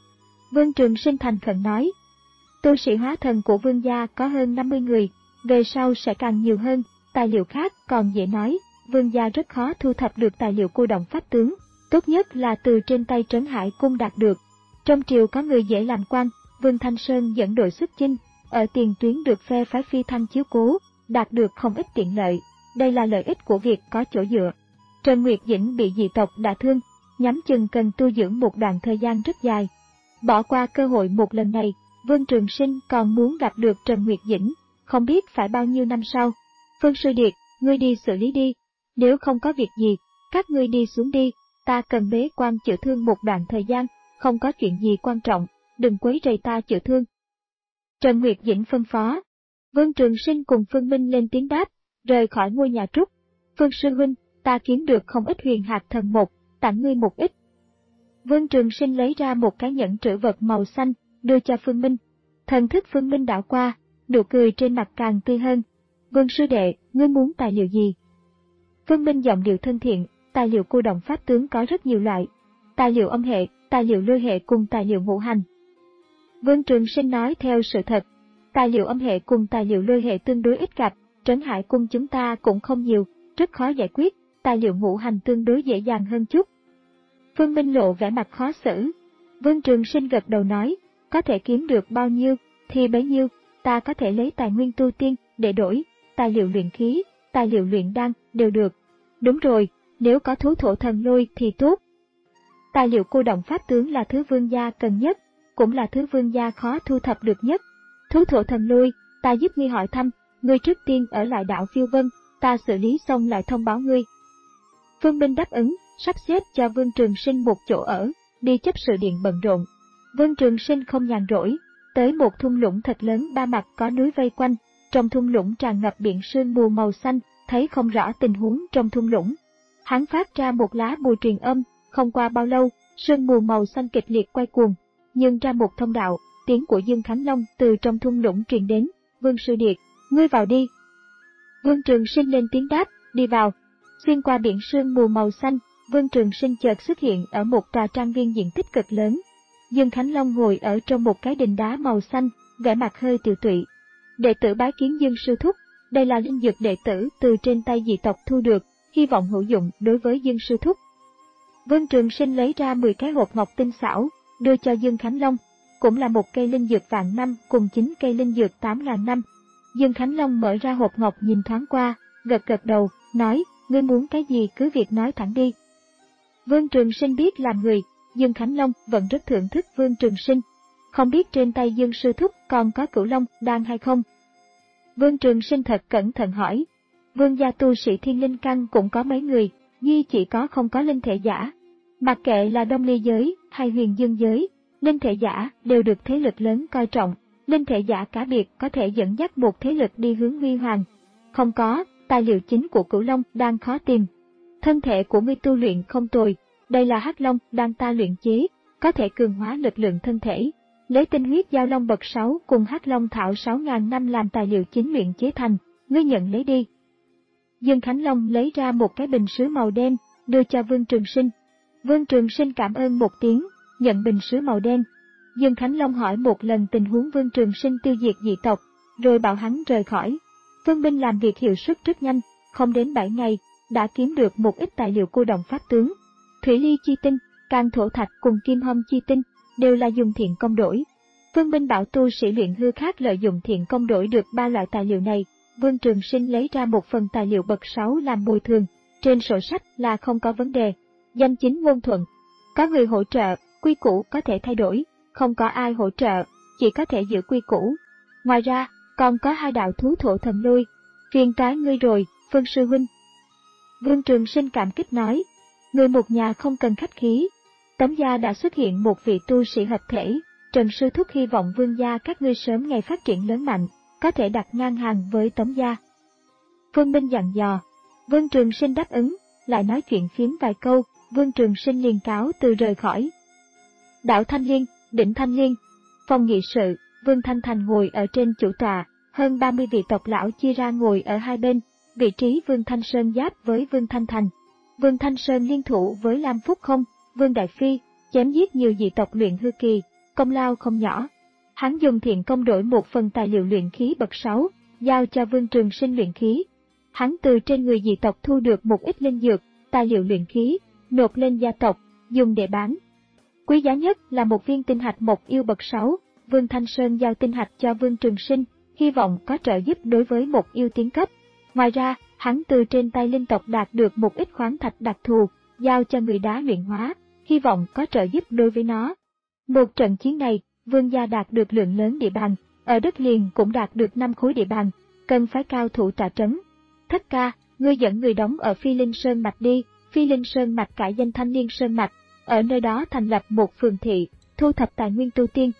Vương Trường Sinh thành khẩn nói, tu sĩ hóa thần của vương gia có hơn năm mươi người, về sau sẽ càng nhiều hơn, tài liệu khác còn dễ nói, vương gia rất khó thu thập được tài liệu cô động pháp tướng, tốt nhất là từ trên tay Trấn Hải Cung đạt được. Trong triều có người dễ làm quan, Vương Thanh Sơn dẫn đội xuất chinh, ở tiền tuyến được phe phái Phi Thăng chiếu cố, đạt được không ít tiện lợi, đây là lợi ích của việc có chỗ dựa. Trần Nguyệt Dĩnh bị dị tộc đả thương, nhắm chừng cần tu dưỡng một đoạn thời gian rất dài. Bỏ qua cơ hội một lần này, Vương Trường Sinh còn muốn gặp được Trần Nguyệt Dĩnh, không biết phải bao nhiêu năm sau. Phương Sư Điệt, ngươi đi xử lý đi, nếu không có việc gì, các ngươi đi xuống đi, ta cần bế quan chữa thương một đoạn thời gian, không có chuyện gì quan trọng, đừng quấy rầy ta chữa thương. Trần Nguyệt Dĩnh phân phó. Vương Trường Sinh cùng Phương Minh lên tiếng đáp, rời khỏi ngôi nhà trúc. Phương Sư Huynh, ta kiếm được không ít huyền hạt thần một, tặng ngươi một ít. Vương Trường Sinh lấy ra một cái nhẫn trữ vật màu xanh, đưa cho Phương Minh. Thần thức Phương Minh đảo qua, nụ cười trên mặt càng tươi hơn. Vương Sư Đệ, ngươi muốn tài liệu gì? Phương Minh giọng điệu thân thiện, tài liệu cô động pháp tướng có rất nhiều loại. Tài liệu âm hệ, tài liệu lôi hệ cùng tài liệu ngũ hành. Vương Trường Sinh nói theo sự thật, tài liệu âm hệ cùng tài liệu lôi hệ tương đối ít gặp, Trấn Hải Cung chúng ta cũng không nhiều, rất khó giải quyết, tài liệu ngũ hành tương đối dễ dàng hơn chút. Phương Minh lộ vẻ mặt khó xử. Vương Trường Sinh gật đầu nói, có thể kiếm được bao nhiêu, thì bấy nhiêu, ta có thể lấy tài nguyên tu tiên để đổi, tài liệu luyện khí, tài liệu luyện đan, đều được. Đúng rồi, nếu có thú thổ thần lôi thì tốt. Tài liệu cô động pháp tướng là thứ vương gia cần nhất, cũng là thứ vương gia khó thu thập được nhất. Thú thổ thần lôi, ta giúp ngươi hỏi thăm, ngươi trước tiên ở lại đảo Phiêu Vân, ta xử lý xong lại thông báo ngươi. Phương Minh đáp ứng, sắp xếp cho Vương Trường Sinh một chỗ ở, đi chấp sự điện bận rộn. Vương Trường Sinh không nhàn rỗi, tới một thung lũng thật lớn ba mặt có núi vây quanh, trong thung lũng tràn ngập biển sương mù màu xanh, thấy không rõ tình huống trong thung lũng. Hắn phát ra một lá bùa truyền âm, không qua bao lâu, sương mù màu xanh kịch liệt quay cuồng, nhưng ra một thông đạo, tiếng của Dương Khánh Long từ trong thung lũng truyền đến, Vương Sư Điệt, ngươi vào đi. Vương Trường Sinh lên tiếng đáp, đi vào. Xuyên qua biển sương mù màu xanh, Vương Trường Sinh chợt xuất hiện ở một tòa trang viên diện tích cực lớn. Dương Khánh Long ngồi ở trong một cái đình đá màu xanh, vẻ mặt hơi tiều tụy. Đệ tử bái kiến Dương Sư Thúc, đây là linh dược đệ tử từ trên tay dị tộc thu được, hy vọng hữu dụng đối với Dương Sư Thúc. Vương Trường Sinh lấy ra mười cái hộp ngọc tinh xảo, đưa cho Dương Khánh Long, cũng là một cây linh dược vạn năm cùng chín cây linh dược tám ngàn năm. Dương Khánh Long mở ra hộp ngọc nhìn thoáng qua, gật gật đầu, nói, ngươi muốn cái gì cứ việc nói thẳng đi. Vương Trường Sinh biết làm người, Dương Khánh Long vẫn rất thưởng thức Vương Trường Sinh. Không biết trên tay Dương Sư Thúc còn có Cửu Long đan hay không? Vương Trường Sinh thật cẩn thận hỏi. Vương gia tu sĩ Thiên Linh Căn cũng có mấy người, duy chỉ có không có linh thể giả. Mặc kệ là Đông Ly giới hay Huyền Dương giới, linh thể giả đều được thế lực lớn coi trọng. Linh thể giả cá biệt có thể dẫn dắt một thế lực đi hướng huy hoàng. Không có, tài liệu chính của Cửu Long đang khó tìm. Thân thể của ngươi tu luyện không tồi, đây là Hắc Long đang ta luyện chế, có thể cường hóa lực lượng thân thể. Lấy tinh huyết giao long bậc sáu cùng Hắc Long thảo sáu ngàn năm làm tài liệu chính luyện chế thành, ngươi nhận lấy đi. Dương Khánh Long lấy ra một cái bình sứ màu đen, đưa cho Vương Trường Sinh. Vương Trường Sinh cảm ơn một tiếng, nhận bình sứ màu đen. Dương Khánh Long hỏi một lần tình huống Vương Trường Sinh tiêu diệt dị tộc, rồi bảo hắn rời khỏi. Vương binh làm việc hiệu suất rất nhanh, không đến bảy ngày, đã kiếm được một ít tài liệu cô động pháp tướng. Thủy ly chi tinh, can thổ thạch cùng kim hâm chi tinh đều là dùng thiện công đổi. Vương Minh bảo tu sĩ luyện hư khác lợi dụng thiện công đổi được ba loại tài liệu này. Vương Trường Sinh lấy ra một phần tài liệu bậc sáu làm bồi thường, trên sổ sách là không có vấn đề. Danh chính ngôn thuận, có người hỗ trợ, quy củ có thể thay đổi, không có ai hỗ trợ, chỉ có thể giữ quy củ. Ngoài ra, còn có hai đạo thú thổ thần lôi, phiền toái ngươi rồi, Phương sư huynh. Vương Trường Sinh cảm kích nói, người một nhà không cần khách khí. Tống gia đã xuất hiện một vị tu sĩ hợp thể, Trần sư thúc hy vọng Vương gia các ngươi sớm ngày phát triển lớn mạnh, có thể đặt ngang hàng với Tống gia. Phương Minh dặn dò, Vương Trường Sinh đáp ứng, lại nói chuyện phiếm vài câu, Vương Trường Sinh liền cáo từ rời khỏi. Đảo Thanh Liên, đỉnh Thanh Liên, phòng nghị sự, Vương Thanh Thành ngồi ở trên chủ tọa, hơn ba mươi vị tộc lão chia ra ngồi ở hai bên, vị trí Vương Thanh Sơn giáp với Vương Thanh Thành. Vương Thanh Sơn liên thủ với Lam Phúc Không, Vương Đại Phi, chém giết nhiều dị tộc luyện hư kỳ, công lao không nhỏ. Hắn dùng thiện công đổi một phần tài liệu luyện khí bậc sáu, giao cho Vương Trường Sinh luyện khí. Hắn từ trên người dị tộc thu được một ít linh dược, tài liệu luyện khí, nộp lên gia tộc, dùng để bán. Quý giá nhất là một viên tinh hạch mộc yêu bậc sáu, Vương Thanh Sơn giao tinh hạch cho Vương Trường Sinh, hy vọng có trợ giúp đối với một yêu tiến cấp. Ngoài ra, hắn từ trên tay linh tộc đạt được một ít khoáng thạch đặc thù, giao cho người đá luyện hóa, hy vọng có trợ giúp đối với nó. Một trận chiến này, Vương gia đạt được lượng lớn địa bàn, ở đất liền cũng đạt được năm khối địa bàn, cần phải cao thủ tọa trấn. Thất ca, ngươi dẫn người đóng ở Phi Linh Sơn Mạch đi, Phi Linh Sơn Mạch cải danh Thanh Liên Sơn Mạch, ở nơi đó thành lập một phường thị, thu thập tài nguyên tu tiên.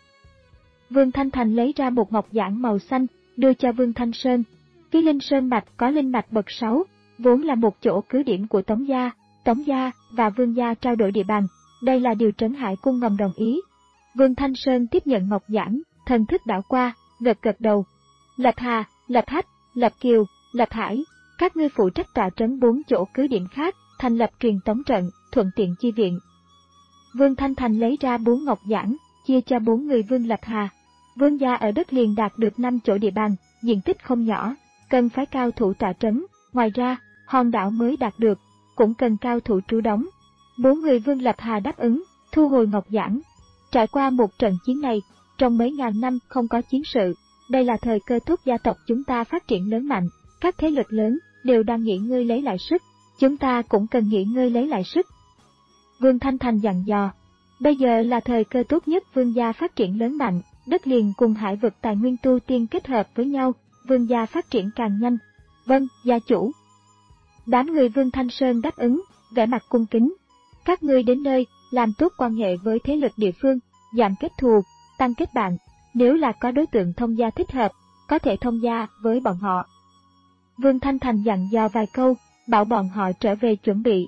Vương Thanh Thành lấy ra một ngọc giản màu xanh, đưa cho Vương Thanh Sơn. Phi Linh Sơn Mạch có linh mạch bậc sáu, vốn là một chỗ cứ điểm của Tống gia, Tống gia và Vương gia trao đổi địa bàn, đây là điều Trấn Hải Cung ngầm đồng ý. Vương Thanh Sơn tiếp nhận ngọc giản, thần thức đảo qua, gật gật đầu. Lập Hà, Lập Hách, Lập Kiều, Lập Hải, các ngươi phụ trách tọa trấn bốn chỗ cứ điểm khác, thành lập truyền tống trận, thuận tiện chi viện. Vương Thanh Thành lấy ra bốn ngọc giản, chia cho bốn người Vương Lập Hà. Vương gia ở đất liền đạt được năm chỗ địa bàn, diện tích không nhỏ, cần phải cao thủ tọa trấn. Ngoài ra, hòn đảo mới đạt được, cũng cần cao thủ trú đóng. Bốn người Vương Lập Hà đáp ứng, thu hồi ngọc giản. Trải qua một trận chiến này, trong mấy ngàn năm không có chiến sự, đây là thời cơ tốt gia tộc chúng ta phát triển lớn mạnh, các thế lực lớn đều đang nghỉ ngơi lấy lại sức, chúng ta cũng cần nghỉ ngơi lấy lại sức. Vương Thanh Thành dặn dò, bây giờ là thời cơ tốt nhất Vương gia phát triển lớn mạnh, đất liền cùng hải vực tài nguyên tu tiên kết hợp với nhau, Vương gia phát triển càng nhanh. Vâng, gia chủ. Đám người Vương Thanh Sơn đáp ứng, vẻ mặt cung kính. Các ngươi đến nơi, làm tốt quan hệ với thế lực địa phương, giảm kết thù, tăng kết bạn. Nếu là có đối tượng thông gia thích hợp, có thể thông gia với bọn họ. Vương Thanh Thành dặn dò vài câu, bảo bọn họ trở về chuẩn bị.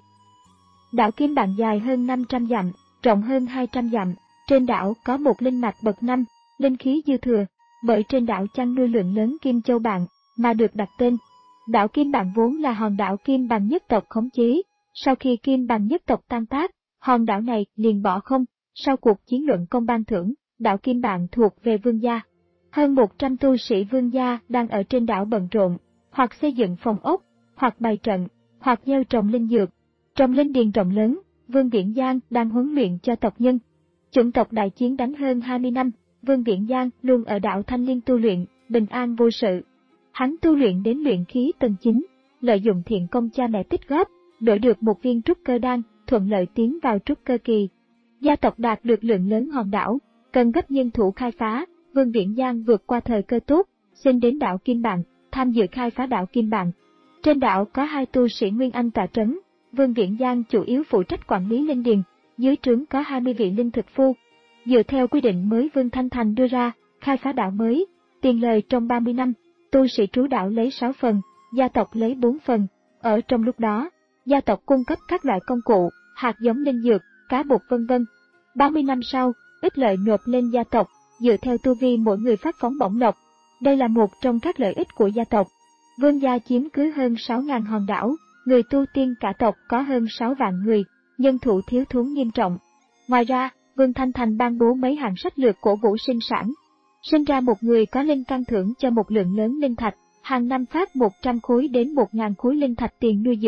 Đảo Kim Bạn dài hơn năm trăm dặm, rộng hơn hai trăm dặm. Trên đảo có một linh mạch bậc năm, linh khí dư thừa, bởi trên đảo chăn nuôi lượng lớn Kim Châu Bạn, mà được đặt tên. Đảo Kim Bạn vốn là hòn đảo Kim Bằng nhất tộc khống chế, sau khi Kim Bằng nhất tộc tan tác, hòn đảo này liền bỏ không. Sau cuộc chiến luận công ban thưởng, đảo Kim Bạn thuộc về Vương gia. Hơn một trăm tu sĩ Vương gia đang ở trên đảo bận rộn, hoặc xây dựng phòng ốc, hoặc bày trận, hoặc gieo trồng linh dược. Trong linh điền rộng lớn, Vương Viễn Giang đang huấn luyện cho tộc nhân. Chủng tộc đại chiến đánh hơn hai mươi năm, Vương Viễn Giang luôn ở đảo Thanh Liên tu luyện, bình an vô sự. Hắn tu luyện đến luyện khí tầng chín, lợi dụng thiện công cha mẹ tích góp, đổi được một viên trúc cơ đan, thuận lợi tiến vào trúc cơ kỳ. Gia tộc đạt được lượng lớn hòn đảo, cần gấp nhân thủ khai phá, Vương Viễn Giang vượt qua thời cơ tốt, xin đến đảo Kim Bạn, tham dự khai phá đảo Kim Bạn. Trên đảo có hai tu sĩ Nguyên Anh tọa trấn, Vương Viễn Giang chủ yếu phụ trách quản lý linh điền, dưới trướng có hai mươi vị linh thực phu. Dựa theo quy định mới Vương Thanh Thành đưa ra, khai phá đảo mới, tiền lời trong ba mươi năm, tu sĩ trú đảo lấy sáu phần, gia tộc lấy bốn phần. Ở trong lúc đó, gia tộc cung cấp các loại công cụ, hạt giống linh dược, cá bột vân vân. ba mươi năm sau, ít lợi nộp lên gia tộc, dựa theo tu vi mỗi người phát phóng bổng lộc. Đây là một trong các lợi ích của gia tộc. Vương gia chiếm cứ hơn sáu nghìn hòn đảo, người tu tiên cả tộc có hơn sáu vạn người, nhân thủ thiếu thốn nghiêm trọng. Ngoài ra, Vương Thanh Thành ban bố mấy hạng sách lược cổ vũ sinh sản. Sinh ra một người có linh căn thưởng cho một lượng lớn linh thạch, hàng năm phát một trăm khối đến một nghìn khối linh thạch tiền nuôi dưỡng,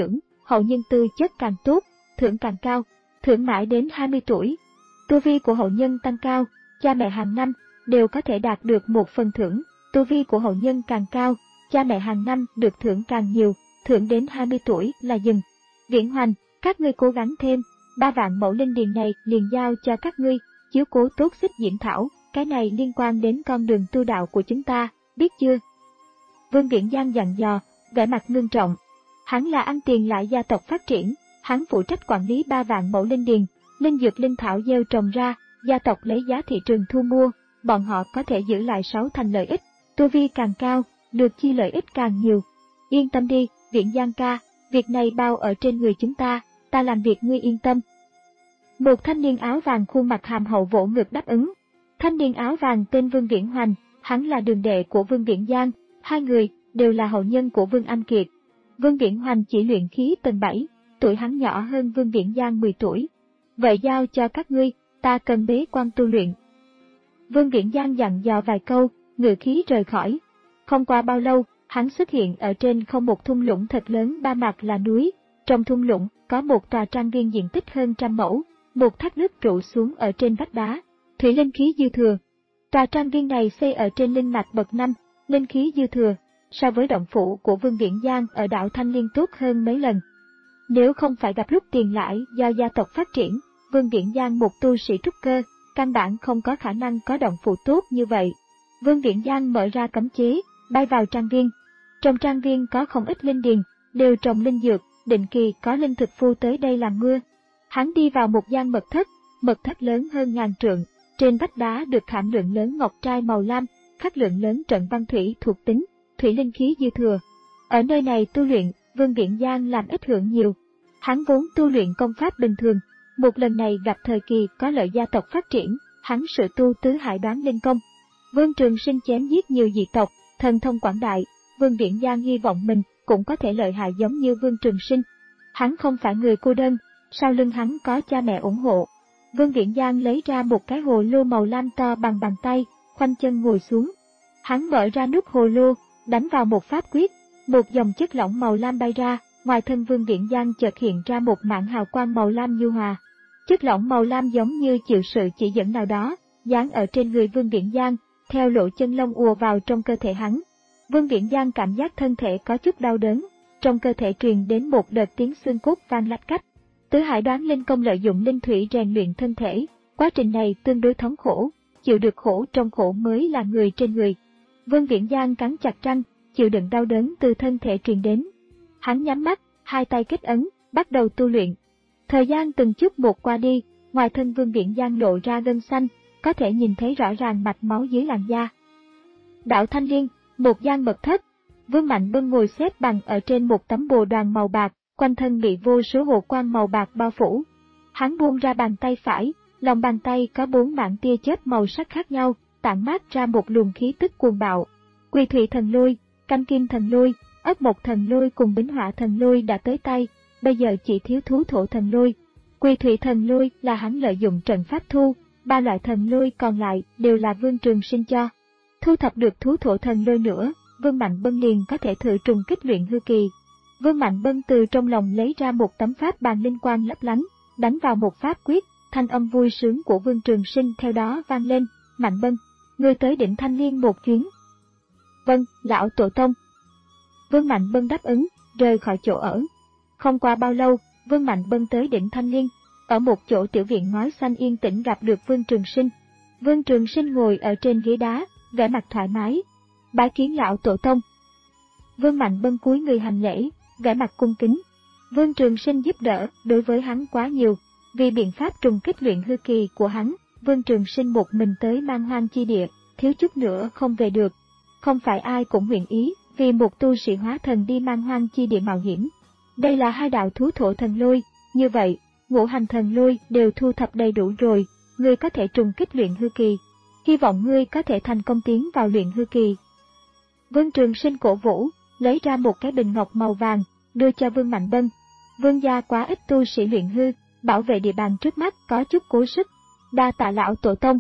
hậu nhân tư chất càng tốt, thưởng càng cao, thưởng mãi đến hai mươi tuổi. Tu vi của hậu nhân tăng cao, cha mẹ hàng năm đều có thể đạt được một phần thưởng. Tu vi của hậu nhân càng cao, cha mẹ hàng năm được thưởng càng nhiều, thưởng đến hai mươi tuổi là dừng. Viễn Hoành, các ngươi cố gắng thêm, ba vạn mẫu linh điền này liền giao cho các ngươi, chiếu cố tốt Xích Diễm Thảo, cái này liên quan đến con đường tu đạo của chúng ta, biết chưa? Vương Viễn Giang dặn dò, vẻ mặt ngưng trọng. Hắn là ăn tiền lại gia tộc phát triển, hắn phụ trách quản lý ba vạn mẫu linh điền, linh dược linh thảo gieo trồng ra, gia tộc lấy giá thị trường thu mua, bọn họ có thể giữ lại sáu thành lợi ích, tu vi càng cao, được chi lợi ích càng nhiều. Yên tâm đi, Viễn Giang ca, việc này bao ở trên người chúng ta, ta làm việc ngươi yên tâm. Một thanh niên áo vàng khuôn mặt hàm hậu vỗ ngực đáp ứng. Thanh niên áo vàng tên Vương Viễn Hoành, hắn là đường đệ của Vương Viễn Giang, hai người đều là hậu nhân của Vương Anh Kiệt. Vương Viễn Hoành chỉ luyện khí tầng bảy, tuổi hắn nhỏ hơn Vương Viễn Giang mười tuổi. Vậy giao cho các ngươi, ta cần bế quan tu luyện. Vương Viễn Giang dặn dò vài câu, ngự khí rời khỏi. Không qua bao lâu, hắn xuất hiện ở trên không một thung lũng thật lớn ba mặt là núi. Trong thung lũng có một tòa trang viên diện tích hơn trăm mẫu, một thác nước trụ xuống ở trên vách đá, thủy linh khí dư thừa. Tòa trang viên này xây ở trên linh mạch bậc năm, linh khí dư thừa, so với động phủ của Vương Viễn Giang ở đảo Thanh Liên tốt hơn mấy lần. Nếu không phải gặp lúc tiền lãi do gia tộc phát triển, Vương Viễn Giang một tu sĩ trúc cơ, căn bản không có khả năng có động phủ tốt như vậy. Vương Viễn Giang mở ra cấm chế, bay vào trang viên. Trong trang viên có không ít linh điền, đều trồng linh dược, định kỳ có linh thực phu tới đây làm mưa. Hắn đi vào một gian mật thất, mật thất lớn hơn ngàn trượng, trên vách đá được khảm lượng lớn ngọc trai màu lam, khắc lượng lớn trận văn thủy thuộc tính, thủy linh khí dư thừa. Ở nơi này tu luyện, Vương Viễn Giang làm ít hưởng nhiều. Hắn vốn tu luyện công pháp bình thường, một lần này gặp thời kỳ có lợi gia tộc phát triển, hắn sự tu tứ hải đoán linh công. Vương Trường Sinh chém giết nhiều dị tộc, thần thông quảng đại, Vương Viễn Giang hy vọng mình cũng có thể lợi hại giống như Vương Trường Sinh. Hắn không phải người cô đơn, sau lưng hắn có cha mẹ ủng hộ. Vương Viễn Giang lấy ra một cái hồ lô màu lam to bằng bàn tay, khoanh chân ngồi xuống. Hắn mở ra nút hồ lô, đánh vào một pháp quyết, một dòng chất lỏng màu lam bay ra, ngoài thân Vương Viễn Giang chợt hiện ra một mảng hào quang màu lam nhu hòa. Chất lỏng màu lam giống như chịu sự chỉ dẫn nào đó, dán ở trên người Vương Viễn Giang, theo lỗ chân lông ùa vào trong cơ thể hắn. Vương Viễn Giang cảm giác thân thể có chút đau đớn, trong cơ thể truyền đến một đợt tiếng xương cốt vang lách cách. Tứ hải đoán linh công lợi dụng linh thủy rèn luyện thân thể, quá trình này tương đối thống khổ, chịu được khổ trong khổ mới là người trên người. Vương Viễn Giang cắn chặt răng, chịu đựng đau đớn từ thân thể truyền đến. Hắn nhắm mắt, hai tay kết ấn, bắt đầu tu luyện. Thời gian từng chút một qua đi, ngoài thân Vương Viễn Giang lộ ra gân xanh, có thể nhìn thấy rõ ràng mạch máu dưới làn da. Đảo Thanh Liên, một gian mật thất, Vương Mạnh Bân ngồi xếp bằng ở trên một tấm bồ đoàn màu bạc, quanh thân bị vô số hồ quang màu bạc bao phủ. Hắn buông ra bàn tay phải, lòng bàn tay có bốn mảng tia chớp màu sắc khác nhau, tản mát ra một luồng khí tức cuồng bạo. Quỳ Thủy Thần Lôi, Canh Kim Thần Lôi, Ất Mộc Thần Lôi cùng Bính Hỏa Thần Lôi đã tới tay, bây giờ chỉ thiếu Thú Thổ Thần Lôi. Quỳ Thủy Thần Lôi là hắn lợi dụng trận pháp thu, ba loại thần lôi còn lại đều là Vương Trường Sinh cho. Thu thập được Thú Thổ Thần Lôi nữa, Vương Mạnh Bân liền có thể thử trùng kích luyện hư kỳ. Vương Mạnh Bân từ trong lòng lấy ra một tấm pháp bàn linh quang lấp lánh, đánh vào một pháp quyết, thanh âm vui sướng của Vương Trường Sinh theo đó vang lên. Mạnh Bân, ngươi tới đỉnh Thanh Liên một chuyến. Vâng, lão tổ tông. Vương Mạnh Bân đáp ứng, rời khỏi chỗ ở. Không qua bao lâu, Vương Mạnh Bân tới đỉnh Thanh Liên, ở một chỗ tiểu viện ngói xanh yên tĩnh gặp được Vương Trường Sinh. Vương Trường Sinh ngồi ở trên ghế đá, vẻ mặt thoải mái. Bái kiến lão tổ tông. Vương Mạnh Bân cúi người hành lễ, vẻ mặt cung kính. Vương Trường Sinh giúp đỡ đối với hắn quá nhiều, vì biện pháp trùng kích luyện hư kỳ của hắn, Vương Trường Sinh một mình tới Man Hoang chi địa, thiếu chút nữa không về được. Không phải ai cũng nguyện ý vì một tu sĩ hóa thần đi Man Hoang chi địa mạo hiểm. Đây là hai đạo Thú Thổ Thần Lôi, như vậy, ngũ hành thần lôi đều thu thập đầy đủ rồi, ngươi có thể trùng kích luyện hư kỳ. Hy vọng ngươi có thể thành công tiến vào luyện hư kỳ. Vương Trường Sinh cổ vũ, lấy ra một cái bình ngọc màu vàng, đưa cho Vương Mạnh Bân. Vương gia quá ít tu sĩ luyện hư, bảo vệ địa bàn trước mắt có chút cố sức. Đa tạ lão tổ tông.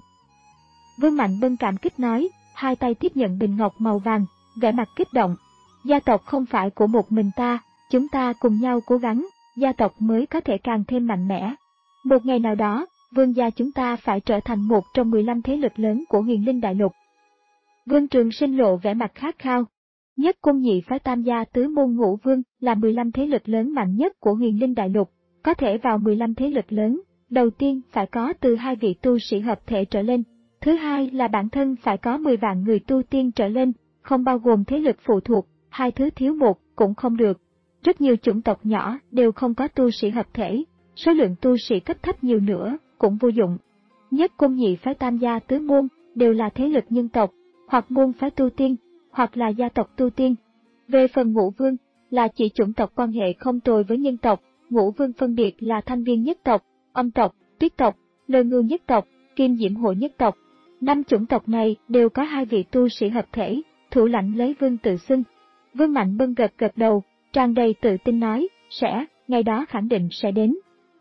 Vương Mạnh Bân cảm kích nói, hai tay tiếp nhận bình ngọc màu vàng, vẻ mặt kích động. Gia tộc không phải của một mình ta, chúng ta cùng nhau cố gắng, gia tộc mới có thể càng thêm mạnh mẽ. Một ngày nào đó, Vương gia chúng ta phải trở thành một trong mười lăm thế lực lớn của Huyền Linh Đại Lục. Vương Trường Sinh lộ vẻ mặt khát khao. Nhất cung nhị phái tam gia tứ môn ngũ vương là mười lăm thế lực lớn mạnh nhất của Huyền Linh Đại Lục, có thể vào mười lăm thế lực lớn, đầu tiên phải có từ hai vị tu sĩ hợp thể trở lên, thứ hai là bản thân phải có mười vạn người tu tiên trở lên, không bao gồm thế lực phụ thuộc, hai thứ thiếu một cũng không được. Rất nhiều chủng tộc nhỏ đều không có tu sĩ hợp thể, số lượng tu sĩ cấp thấp nhiều nữa cũng vô dụng. Nhất cung nhị phái tam gia tứ môn đều là thế lực nhân tộc, hoặc môn phái tu tiên, hoặc là gia tộc tu tiên. Về phần ngũ vương, là chỉ chủng tộc quan hệ không tồi với nhân tộc, ngũ vương phân biệt là Thanh Viên nhất tộc, Âm tộc, Tuyết tộc, Lôi Ngưu nhất tộc, Kim Diễm Hội nhất tộc. Năm chủng tộc này đều có hai vị tu sĩ hợp thể, thủ lãnh lấy vương tự xưng. Vương Mạnh Bân gật gật đầu, tràn đầy tự tin nói, sẽ, ngày đó khẳng định sẽ đến.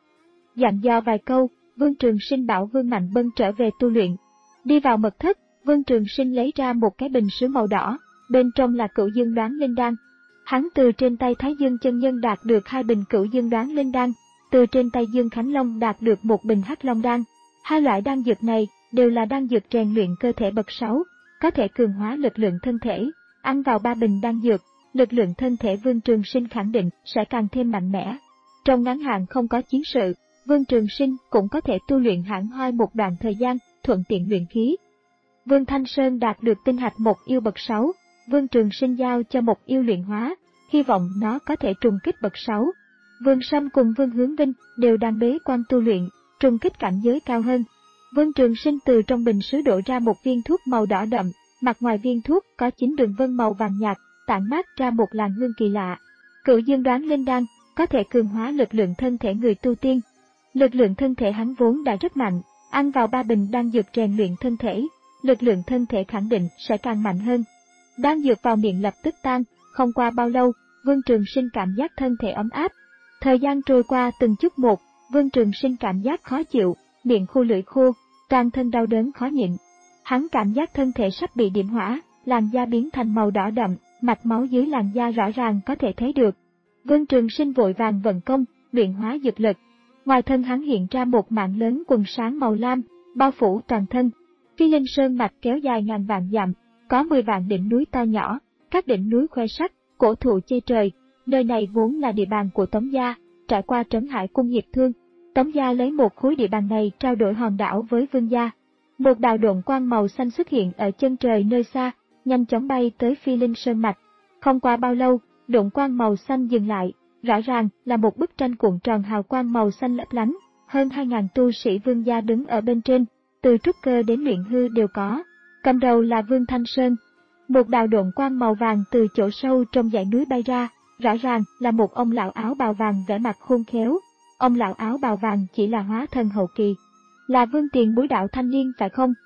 Dặn dò vài câu, Vương Trường Sinh bảo Vương Mạnh Bân trở về tu luyện. Đi vào mật thất, Vương Trường Sinh lấy ra một cái bình sứ màu đỏ, bên trong là Cửu Dương Đoán Linh Đan. Hắn từ trên tay Thái Dương chân nhân đạt được hai bình Cửu Dương Đoán Linh Đan, từ trên tay Dương Khánh Long đạt được một bình Hắc Long Đan. Hai loại đan dược này đều là đan dược rèn luyện cơ thể bậc sáu, có thể cường hóa lực lượng thân thể. Ăn vào ba bình đan dược, lực lượng thân thể Vương Trường Sinh khẳng định sẽ càng thêm mạnh mẽ. Trong ngắn hạn không có chiến sự, Vương Trường Sinh cũng có thể tu luyện hẳn hoi một đoạn thời gian, thuận tiện luyện khí. Vương Thanh Sơn đạt được tinh hạch một yêu bậc sáu, Vương Trường Sinh giao cho một yêu luyện hóa, hy vọng nó có thể trùng kích bậc sáu. Vương Sâm cùng Vương Hướng Vinh đều đang bế quan tu luyện, trùng kích cảnh giới cao hơn. Vương Trường Sinh từ trong bình sứ đổ ra một viên thuốc màu đỏ đậm, mặt ngoài viên thuốc có chín đường vân màu vàng nhạt, tản mát ra một làn hương kỳ lạ. Cửu Dương Đoán Linh Đan có thể cường hóa lực lượng thân thể người tu tiên. Lực lượng thân thể hắn vốn đã rất mạnh, ăn vào ba bình đan dược rèn luyện thân thể, lực lượng thân thể khẳng định sẽ càng mạnh hơn. Đan dược vào miệng lập tức tan, không qua bao lâu, Vương Trường Sinh cảm giác thân thể ấm áp. Thời gian trôi qua từng chút một, Vương Trường Sinh cảm giác khó chịu, miệng khô lưỡi khô, toàn thân đau đớn khó nhịn. Hắn cảm giác thân thể sắp bị điểm hỏa, làn da biến thành màu đỏ đậm, mạch máu dưới làn da rõ ràng có thể thấy được. Vương Trường Sinh vội vàng vận công, luyện hóa dược lực. Ngoài thân hắn hiện ra một mạng lớn quần sáng màu lam, bao phủ toàn thân. Phi Linh Sơn mạch kéo dài ngàn vạn dặm, có mười vạn đỉnh núi to nhỏ, các đỉnh núi khoe sắc, cổ thụ chê trời. Nơi này vốn là địa bàn của Tống gia, trải qua Trấn Hải cung hiệp thương, Tống gia lấy một khối địa bàn này trao đổi hòn đảo với Vương gia. Một đạo độn quang màu xanh xuất hiện ở chân trời nơi xa, nhanh chóng bay tới Phi Linh Sơn mạch. Không qua bao lâu, độn quang màu xanh dừng lại, rõ ràng là một bức tranh cuộn tròn hào quang màu xanh lấp lánh, hơn hai ngàn tu sĩ Vương gia đứng ở bên trên, từ trúc cơ đến luyện hư đều có. Cầm đầu là Vương Thanh Sơn. Một đạo độn quang màu vàng từ chỗ sâu trong dãy núi bay ra, rõ ràng là một ông lão áo bào vàng vẻ mặt khôn khéo. Ông lão áo bào vàng chỉ là hóa thân hậu kỳ. Là Vương tiền bối đạo thanh niên phải không?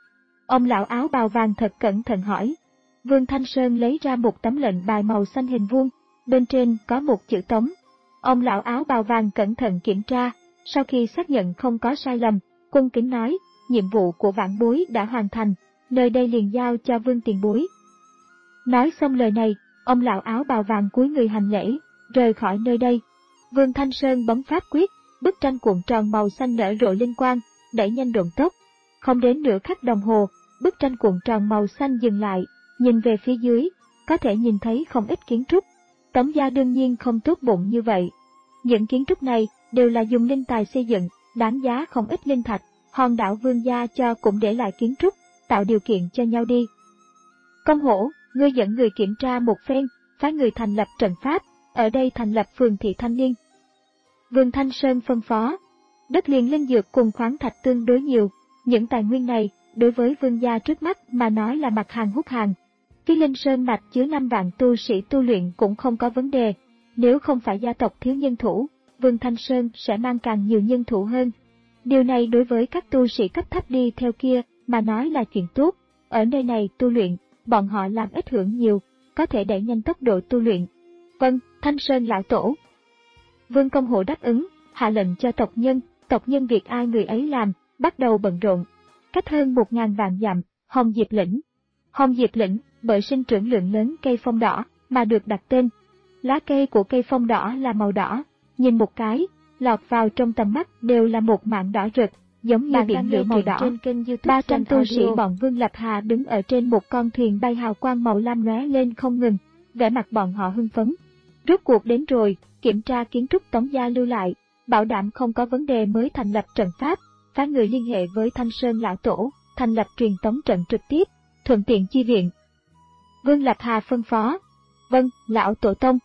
Ông lão áo bào vàng thật cẩn thận hỏi. Vương Thanh Sơn lấy ra một tấm lệnh bài màu xanh hình vuông, bên trên có một chữ Tống. Ông lão áo bào vàng cẩn thận kiểm tra, sau khi xác nhận không có sai lầm, cung kính nói, nhiệm vụ của vãn bối đã hoàn thành, nơi đây liền giao cho Vương tiền bối. Nói xong lời này, ông lão áo bào vàng cúi người hành lễ, rời khỏi nơi đây. Vương Thanh Sơn bấm pháp quyết, bức tranh cuộn tròn màu xanh nở rộ linh quang, đẩy nhanh độn tốc. Không đến nửa khắc đồng hồ, bức tranh cuộn tròn màu xanh dừng lại, nhìn về phía dưới, có thể nhìn thấy không ít kiến trúc. Tống gia đương nhiên không tốt bụng như vậy. Những kiến trúc này đều là dùng linh tài xây dựng, đáng giá không ít linh thạch, hòn đảo Vương gia cho cũng để lại kiến trúc, tạo điều kiện cho nhau đi. Công hổ, ngươi dẫn người kiểm tra một phen, phái người thành lập trận pháp, ở đây thành lập phường thị thanh niên. Vương Thanh Sơn phân phó. Đất liền linh dược cùng khoáng thạch tương đối nhiều, những tài nguyên này đối với Vương gia trước mắt mà nói là mặt hàng hút hàng. Phi Linh Sơn mạch chứa năm vạn tu sĩ tu luyện cũng không có vấn đề, nếu không phải gia tộc thiếu nhân thủ, Vương Thanh Sơn sẽ mang càng nhiều nhân thủ hơn. Điều này đối với các tu sĩ cấp thấp đi theo kia mà nói là chuyện tốt, ở nơi này tu luyện, bọn họ làm ít hưởng nhiều, có thể đẩy nhanh tốc độ tu luyện. Vâng, Thanh Sơn lão tổ. Vương Công Hổ đáp ứng, hạ lệnh cho tộc nhân, tộc nhân việc ai người ấy làm, bắt đầu bận rộn. Cách hơn một ngàn vạn dặm, Hồng Diệp Lĩnh. Hồng Diệp Lĩnh, bởi sinh trưởng lượng lớn cây phong đỏ, mà được đặt tên. Lá cây của cây phong đỏ là màu đỏ, nhìn một cái, lọt vào trong tầm mắt đều là một mảng đỏ rực, giống như biển lửa màu đỏ. Trên kênh YouTube ba trăm tu sĩ Audio. bọn Vương Lập Hà đứng ở trên một con thuyền bay hào quang màu lam lóe lên không ngừng, vẻ mặt bọn họ hưng phấn. Rốt cuộc đến rồi, kiểm tra kiến trúc Tống gia lưu lại, bảo đảm không có vấn đề mới thành lập trận pháp, phái người liên hệ với Thanh Sơn lão tổ, thành lập truyền tống trận trực tiếp, thuận tiện chi viện. Vương Lập Hà phân phó. Vâng, lão tổ tông.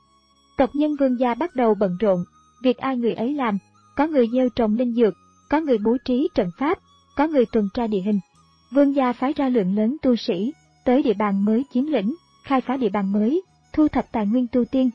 Tộc nhân Vương gia bắt đầu bận rộn, việc ai người ấy làm, có người gieo trồng linh dược, có người bố trí trận pháp, có người tuần tra địa hình. Vương gia phái ra lượng lớn tu sĩ, tới địa bàn mới chiếm lĩnh, khai phá địa bàn mới, thu thập tài nguyên tu tiên.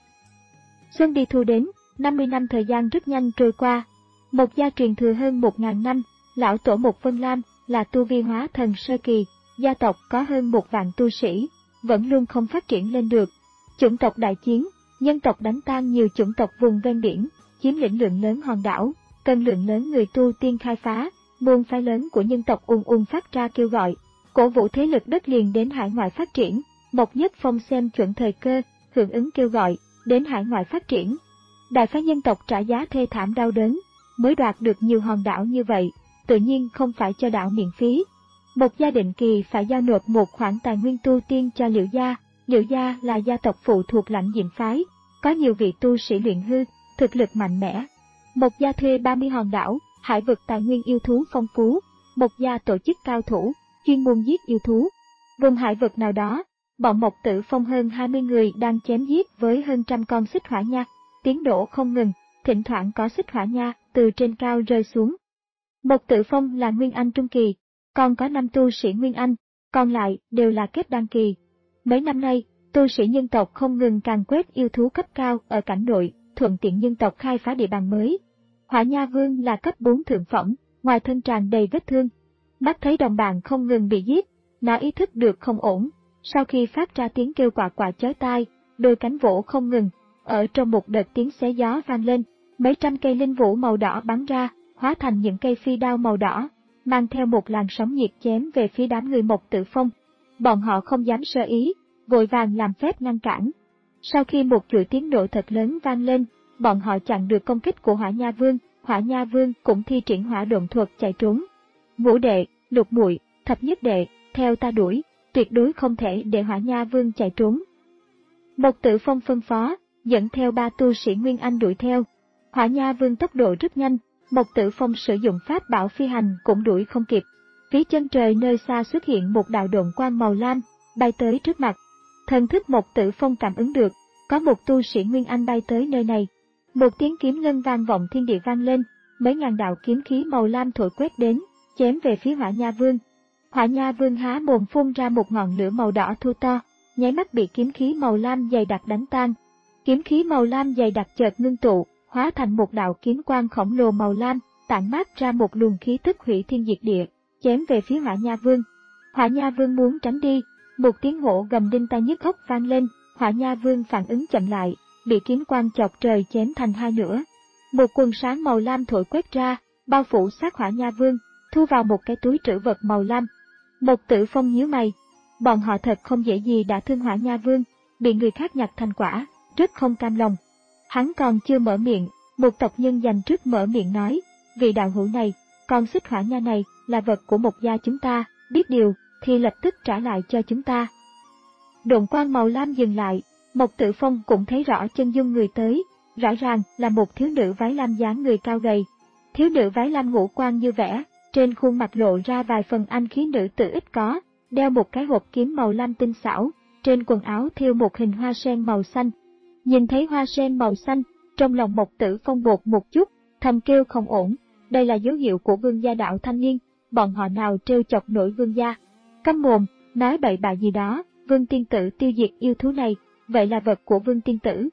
Xuân đi thu đến, năm mươi năm thời gian rất nhanh trôi qua. Một gia truyền thừa hơn một nghìn năm, lão tổ Một Vân Lam là tu vi hóa thần sơ kỳ, gia tộc có hơn một vạn tu sĩ, vẫn luôn không phát triển lên được. Chủng tộc đại chiến, nhân tộc đánh tan nhiều chủng tộc vùng ven biển, chiếm lĩnh lượng lớn hòn đảo, cần lượng lớn người tu tiên khai phá, môn phái lớn của nhân tộc ùn ùn phát ra kêu gọi, cổ vũ thế lực đất liền đến hải ngoại phát triển. Mộc Nhất Phong xem chuẩn thời cơ, hưởng ứng kêu gọi, đến hải ngoại phát triển. Đại phái nhân tộc trả giá thê thảm đau đớn, mới đoạt được nhiều hòn đảo như vậy, tự nhiên không phải cho đảo miễn phí. Một gia định kỳ phải giao nộp một khoản tài nguyên tu tiên cho Liễu gia. Liễu gia là gia tộc phụ thuộc Lãnh Diệm phái, có nhiều vị tu sĩ luyện hư, thực lực mạnh mẽ. Một gia thuê ba mươi hòn đảo, hải vực tài nguyên yêu thú phong phú. Một gia tổ chức cao thủ, chuyên môn giết yêu thú. Vùng hải vực nào đó, bọn Mộc Tử Phong hơn hai mươi người đang chém giết với hơn trăm con xích hỏa nha, tiếng nổ không ngừng, thỉnh thoảng có xích hỏa nha từ trên cao rơi xuống. Mộc Tử Phong là Nguyên Anh trung kỳ, còn có năm tu sĩ Nguyên Anh, còn lại đều là kết đan kỳ. Mấy năm nay, tu sĩ nhân tộc không ngừng càn quét yêu thú cấp cao ở cảnh nội, thuận tiện nhân tộc khai phá địa bàn mới. Hỏa Nha Vương là cấp bốn thượng phẩm, ngoài thân tràn đầy vết thương. Mắt thấy đồng bạn không ngừng bị giết, nó ý thức được không ổn. Sau khi phát ra tiếng kêu quạ quạ chói tai, đôi cánh vỗ không ngừng, ở trong một đợt tiếng xé gió vang lên, mấy trăm cây linh vũ màu đỏ bắn ra, hóa thành những cây phi đao màu đỏ, mang theo một làn sóng nhiệt chém về phía đám người Mộc Tử Phong. Bọn họ không dám sơ ý, vội vàng làm phép ngăn cản. Sau khi một chuỗi tiếng nổ thật lớn vang lên, bọn họ chặn được công kích của Hỏa Nha Vương, Hỏa Nha Vương cũng thi triển hỏa độn thuật chạy trốn. Ngũ đệ, Lục muội, Thập nhất đệ, theo ta đuổi, tuyệt đối không thể để Hỏa Nha Vương chạy trốn. Mộc Tử Phong phân phó, dẫn theo ba tu sĩ Nguyên Anh đuổi theo. Hỏa Nha Vương tốc độ rất nhanh, Mộc Tử Phong sử dụng pháp bảo phi hành cũng đuổi không kịp. Phía chân trời nơi xa xuất hiện một đạo độn quang màu lam, bay tới trước mặt. Thần thức Mộc Tử Phong cảm ứng được, có một tu sĩ Nguyên Anh bay tới nơi này. Một tiếng kiếm ngân vang vọng thiên địa vang lên, mấy ngàn đạo kiếm khí màu lam thổi quét đến, chém về phía Hỏa Nha Vương. Hỏa Nha Vương há mồm phun ra một ngọn lửa màu đỏ thu to, nháy mắt bị kiếm khí màu lam dày đặc đánh tan. Kiếm khí màu lam dày đặc chợt ngưng tụ, hóa thành một đạo kiếm quang khổng lồ màu lam, tản mát ra một luồng khí tức hủy thiên diệt địa, chém về phía Hỏa Nha Vương. Hỏa Nha Vương muốn tránh đi, một tiếng hổ gầm đinh tai nhức óc vang lên, Hỏa Nha Vương phản ứng chậm lại, bị kiếm quang chọc trời chém thành hai nửa. Một quần sáng màu lam thổi quét ra, bao phủ sát Hỏa Nha Vương, thu vào một cái túi trữ vật màu lam. Mộc Tử Phong nhíu mày, bọn họ thật không dễ gì đã thương Hỏa Nha Vương, bị người khác nhặt thành quả, rất không cam lòng. Hắn còn chưa mở miệng, một tộc nhân dành trước mở miệng nói, vị đạo hữu này, con xích hỏa nha này là vật của Mộc gia chúng ta, biết điều thì lập tức trả lại cho chúng ta. Độn quang màu lam dừng lại, Mộc Tử Phong cũng thấy rõ chân dung người tới, rõ ràng là một thiếu nữ váy lam dáng người cao gầy. Thiếu nữ váy lam ngũ quan như vẽ, trên khuôn mặt lộ ra vài phần anh khí nữ tử ít có, đeo một cái hộp kiếm màu lam tinh xảo, trên quần áo thêu một hình hoa sen màu xanh. Nhìn thấy hoa sen màu xanh, trong lòng Mộc Tử Phong bột một chút, thầm kêu không ổn, đây là dấu hiệu của Vương gia đạo thanh niên, bọn họ nào trêu chọc nổi Vương gia. Câm mồm, nói bậy bạ gì đó, Vương tiên tử tiêu diệt yêu thú này, vậy là vật của Vương tiên tử.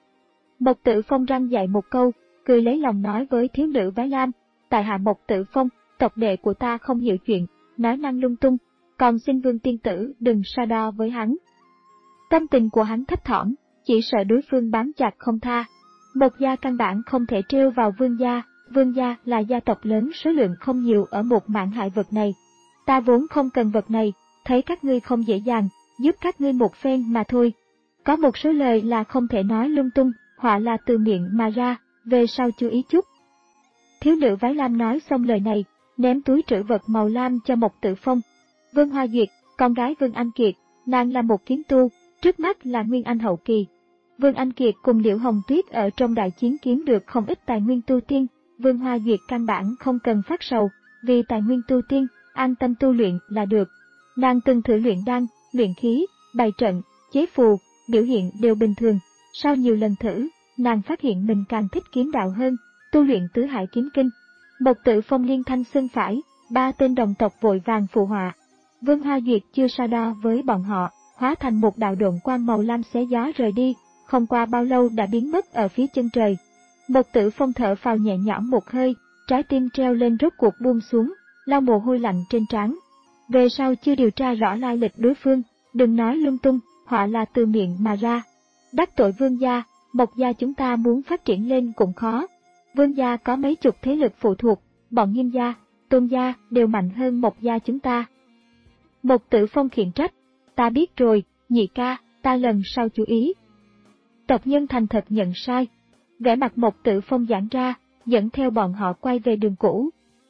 Mộc Tử Phong răng dạy một câu, cười lấy lòng nói với thiếu nữ váy lam, tại hạ Mộc Tử Phong, tộc đệ của ta không hiểu chuyện, nói năng lung tung, còn xin Vương tiên tử đừng so đo với hắn. Tâm tình của hắn thấp thỏm, chỉ sợ đối phương bám chặt không tha. Mộc gia căn bản không thể trêu vào Vương gia, Vương gia là gia tộc lớn số lượng không nhiều ở một mảng hải vực này. Ta vốn không cần vật này, thấy các ngươi không dễ dàng, giúp các ngươi một phen mà thôi. Có một số lời là không thể nói lung tung, họa là từ miệng mà ra, về sau chú ý chút. Thiếu nữ váy lam nói xong lời này, ném túi trữ vật màu lam cho Mộc Tử Phong. Vương Hoa Duyệt, con gái Vương Anh Kiệt, nàng là một kiếm tu, trước mắt là Nguyên Anh hậu kỳ. Vương Anh Kiệt cùng Liễu Hồng Tuyết ở trong đại chiến kiếm được không ít tài nguyên tu tiên, Vương Hoa Duyệt căn bản không cần phát sầu, vì tài nguyên tu tiên, an tâm tu luyện là được. Nàng từng thử luyện đan, luyện khí, bày trận, chế phù, biểu hiện đều bình thường. Sau nhiều lần thử, nàng phát hiện mình càng thích kiếm đạo hơn, tu luyện tứ hải kiếm kinh. Mộc Tử Phong liên thanh xưng phải, ba tên đồng tộc vội vàng phụ họa. Vương Hoa Duyệt chưa so đo với bọn họ, hóa thành một đạo độn quang màu lam xé gió rời đi, không qua bao lâu đã biến mất ở phía chân trời. Mộc Tử Phong thở phào nhẹ nhõm một hơi, trái tim treo lên rốt cuộc buông xuống, lau mồ hôi lạnh trên trán. Về sau chưa điều tra rõ lai lịch đối phương, đừng nói lung tung, họa là từ miệng mà ra. Đắc tội Vương gia, Mộc gia chúng ta muốn phát triển lên cũng khó. Vương gia có mấy chục thế lực phụ thuộc, bọn Nghiêm gia, Tôn gia đều mạnh hơn Mộc gia chúng ta. Mộc Tử Phong khiển trách, ta biết rồi, nhị ca, ta lần sau chú ý. Tộc nhân thành thật nhận sai, vẻ mặt Mộc Tử Phong giãn ra, dẫn theo bọn họ quay về đường cũ.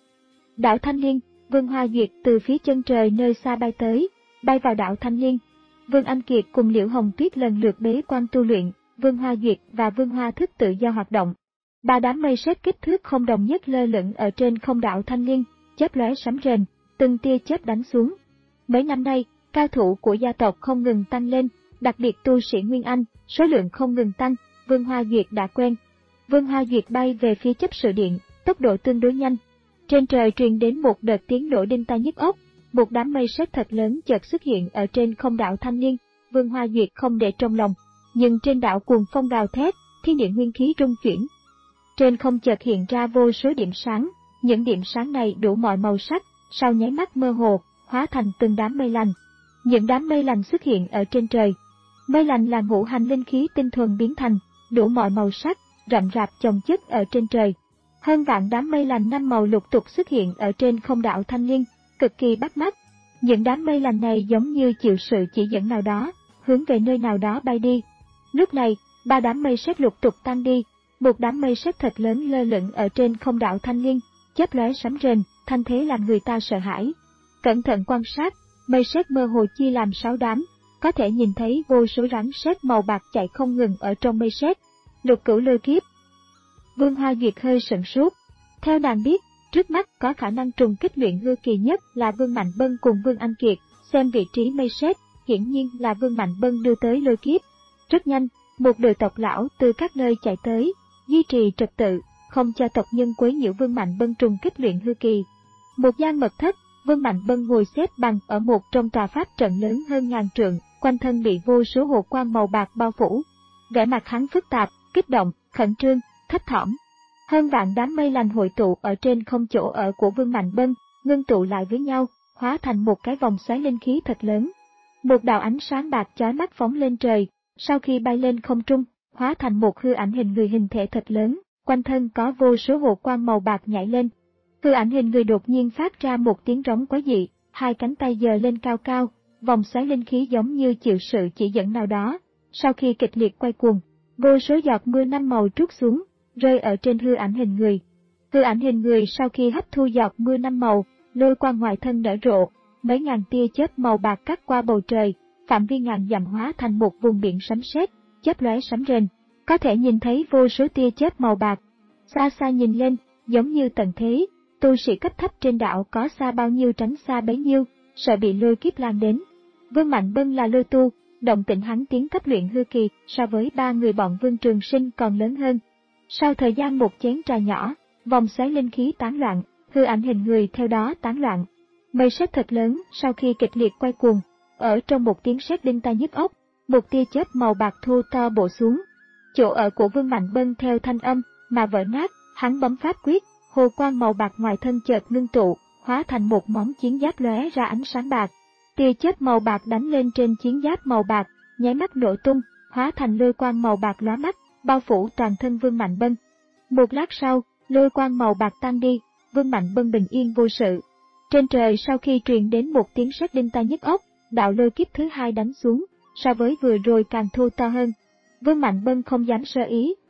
Đảo Thanh Liên, Vương Hoa Duyệt từ phía chân trời nơi xa bay tới, bay vào đảo Thanh Liên. Vương Anh Kiệt cùng Liễu Hồng Tuyết lần lượt bế quan tu luyện, Vương Hoa Duyệt và Vương Hoa Thức tự do hoạt động. Ba đám mây sét kích thước không đồng nhất lơ lửng ở trên không đảo Thanh Liên, chớp lóe sấm rền, từng tia chớp đánh xuống. Mấy năm nay, cao thủ của gia tộc không ngừng tăng lên, đặc biệt tu sĩ Nguyên Anh, số lượng không ngừng tăng, Vương Hoa Duyệt đã quen. Vương Hoa Duyệt bay về phía chấp sự điện, tốc độ tương đối nhanh. Trên trời truyền đến một đợt tiếng nổ đinh tai nhức óc, một đám mây sét thật lớn chợt xuất hiện ở trên không đảo Thanh Liên. Vương Hoa Duyệt không để trong lòng, nhưng trên đảo cuồng phong gào thét, thiên địa nguyên khí rung chuyển. Trên không chợt hiện ra vô số điểm sáng, những điểm sáng này đủ mọi màu sắc, sau nháy mắt mơ hồ, hóa thành từng đám mây lành. Những đám mây lành xuất hiện ở trên trời. Mây lành là ngũ hành linh khí tinh thuần biến thành, đủ mọi màu sắc, rậm rạp chồng chất ở trên trời. Hơn vạn đám mây lành năm màu lục tục xuất hiện ở trên không đảo Thanh Liên, cực kỳ bắt mắt. Những đám mây lành này giống như chịu sự chỉ dẫn nào đó, hướng về nơi nào đó bay đi. Lúc này, ba đám mây sét lục tục tăng đi, một đám mây sét thật lớn lơ lửng ở trên không đảo Thanh Liên, chớp lóe sấm rền, thanh thế làm người ta sợ hãi. Cẩn thận quan sát, mây sét mơ hồ chia làm sáu đám, có thể nhìn thấy vô số rắn sét màu bạc chạy không ngừng ở trong mây sét. Lục cửu lôi kiếp. Vương Hoa Duyệt hơi sửng sốt. Theo nàng biết, trước mắt có khả năng trùng kích luyện hư kỳ nhất là Vương Mạnh Bân cùng Vương Anh Kiệt, xem vị trí mây sét, hiển nhiên là Vương Mạnh Bân đưa tới lôi kiếp. Rất nhanh, một đội tộc lão từ các nơi chạy tới, duy trì trật tự, không cho tộc nhân quấy nhiễu Vương Mạnh Bân trùng kích luyện hư kỳ. Một gian mật thất, Vương Mạnh Bân ngồi xếp bằng ở một trong tòa pháp trận lớn hơn ngàn trượng, quanh thân bị vô số hồ quang màu bạc bao phủ. Vẻ mặt hắn phức tạp, kích động, khẩn trương, thấp thỏm. Hơn vạn đám mây lành hội tụ ở trên không chỗ ở của Vương Mạnh Bân, ngưng tụ lại với nhau, hóa thành một cái vòng xoáy linh khí thật lớn. Một đạo ánh sáng bạc chói mắt phóng lên trời, sau khi bay lên không trung, hóa thành một hư ảnh hình người hình thể thật lớn, quanh thân có vô số hồ quang màu bạc nhảy lên. Hư ảnh hình người đột nhiên phát ra một tiếng rống quái dị, hai cánh tay giơ lên cao cao, vòng xoáy linh khí giống như chịu sự chỉ dẫn nào đó. Sau khi kịch liệt quay cuồng, vô số giọt mưa năm màu trút xuống, rơi ở trên hư ảnh hình người. Hư ảnh hình người sau khi hấp thu giọt mưa năm màu, lôi quang ngoài thân nở rộ, mấy ngàn tia chớp màu bạc cắt qua bầu trời, phạm vi ngàn dặm hóa thành một vùng biển sấm sét, chớp lóe sấm rền, có thể nhìn thấy vô số tia chớp màu bạc. Xa xa nhìn lên, giống như tận thế, tu sĩ cấp thấp trên đảo có xa bao nhiêu tránh xa bấy nhiêu, sợ bị lôi kiếp lan đến. Vương Mạnh Bân là lôi tu, động tĩnh hắn tiến cấp luyện hư kỳ so với ba người bọn Vương Trường Sinh còn lớn hơn. Sau thời gian một chén trà nhỏ, vòng xoáy linh khí tán loạn, hư ảnh hình người theo đó tán loạn. Mây sét thật lớn sau khi kịch liệt quay cuồng, ở trong một tiếng sét đinh tai nhức óc, một tia chớp màu bạc thô to bổ xuống. Chỗ ở của Vương Mạnh Bân theo thanh âm mà vỡ nát, hắn bấm pháp quyết, hồ quang màu bạc ngoài thân chợt ngưng tụ, hóa thành một món chiến giáp lóe ra ánh sáng bạc. Tia chớp màu bạc đánh lên trên chiến giáp màu bạc, nháy mắt nổ tung, hóa thành lôi quang màu bạc lóa mắt, bao phủ toàn thân Vương Mạnh Bân. Một lát sau, lôi quang màu bạc tan đi, Vương Mạnh Bân bình yên vô sự. Trên trời sau khi truyền đến một tiếng sét đinh tai nhức óc, đạo lôi kiếp thứ hai đánh xuống, so với vừa rồi càng thô to hơn. Vương Mạnh Bân không dám sơ ý,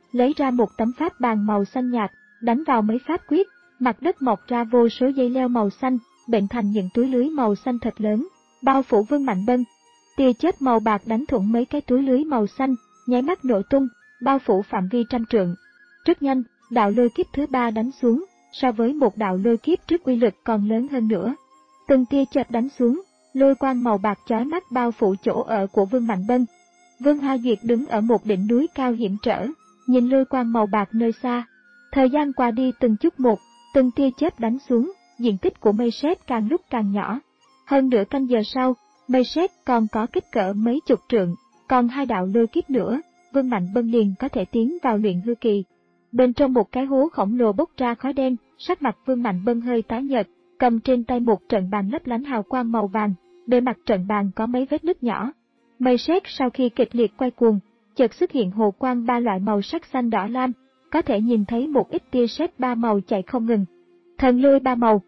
lấy ra một tấm pháp bàn màu xanh nhạt, đánh vào mấy pháp quyết, mặt đất mọc ra vô số dây leo màu xanh, bệnh thành những túi lưới màu xanh thật lớn, bao phủ Vương Mạnh Bân. Tia chớp màu bạc đánh thủng mấy cái túi lưới màu xanh, nháy mắt nổ tung, bao phủ phạm vi trăm trượng. Rất nhanh, đạo lôi kiếp thứ ba đánh xuống, so với một đạo lôi kiếp trước uy lực còn lớn hơn nữa. Từng tia chớp đánh xuống, lôi quang màu bạc chói mắt bao phủ chỗ ở của Vương Mạnh Bân. Vương Hoa Duyệt đứng ở một đỉnh núi cao hiểm trở, nhìn lôi quang màu bạc nơi xa. Thời gian qua đi từng chút một, từng tia chớp đánh xuống, diện tích của mây sét càng lúc càng nhỏ. Hơn nửa canh giờ sau, mây sét còn có kích cỡ mấy chục trượng, còn hai đạo lôi kiếp nữa, Vương Mạnh Bân liền có thể tiến vào luyện hư kỳ. Bên trong một cái hố khổng lồ bốc ra khói đen, sắc mặt Vương Mạnh Bân hơi tái nhợt, cầm trên tay một trận bàn lấp lánh hào quang màu vàng, bề mặt trận bàn có mấy vết nứt nhỏ. Mây sét sau khi kịch liệt quay cuồng, chợt xuất hiện hồ quang ba loại màu sắc xanh đỏ lam, có thể nhìn thấy một ít tia sét ba màu chạy không ngừng. Thần lôi ba màu.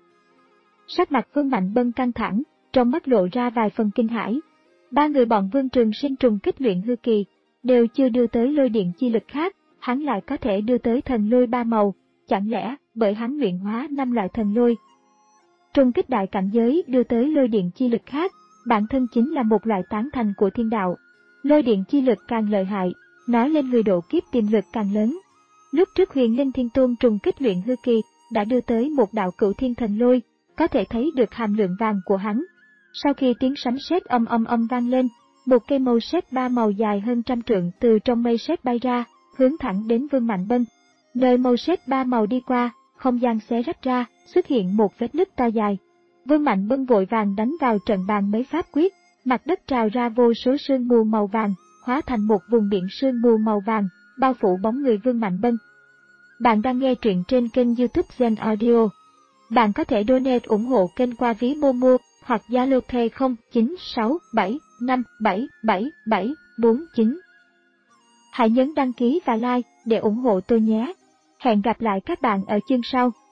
Sắc mặt Vương Mạnh Bân căng thẳng, trong mắt lộ ra vài phần kinh hãi. Ba người bọn Vương Trường Sinh trùng kích luyện hư kỳ, đều chưa đưa tới lôi điện chi lực khác, hắn lại có thể đưa tới thần lôi ba màu, chẳng lẽ bởi hắn luyện hóa năm loại thần lôi. Trùng kích đại cảnh giới đưa tới lôi điện chi lực khác, bản thân chính là một loại tán thành của thiên đạo. Lôi điện chi lực càng lợi hại, nói lên người độ kiếp tiềm lực càng lớn. Lúc trước Huyền Linh Thiên Tôn trùng kích luyện hư kỳ, đã đưa tới một đạo cửu thiên thần lôi, có thể thấy được hàm lượng vàng của hắn. Sau khi tiếng sấm sét âm âm âm vang lên, một cây màu sét ba màu dài hơn trăm trượng từ trong mây sét bay ra, hướng thẳng đến Vương Mạnh Bân. Nơi màu sét ba màu đi qua, không gian xé rách ra, xuất hiện một vết nứt to dài. Vương Mạnh Bân vội vàng đánh vào trận bàn mấy pháp quyết, mặt đất trào ra vô số sương mù màu vàng, hóa thành một vùng biển sương mù màu vàng, bao phủ bóng người Vương Mạnh Bân. Bạn đang nghe truyện trên kênh YouTube Gen Audio. Bạn có thể donate ủng hộ kênh qua ví Momo hoặc Zalo Pay không chín sáu bảy năm bảy bảy bảy bốn chín. Hãy nhấn đăng ký và like để ủng hộ tôi nhé. Hẹn gặp lại các bạn ở chương sau.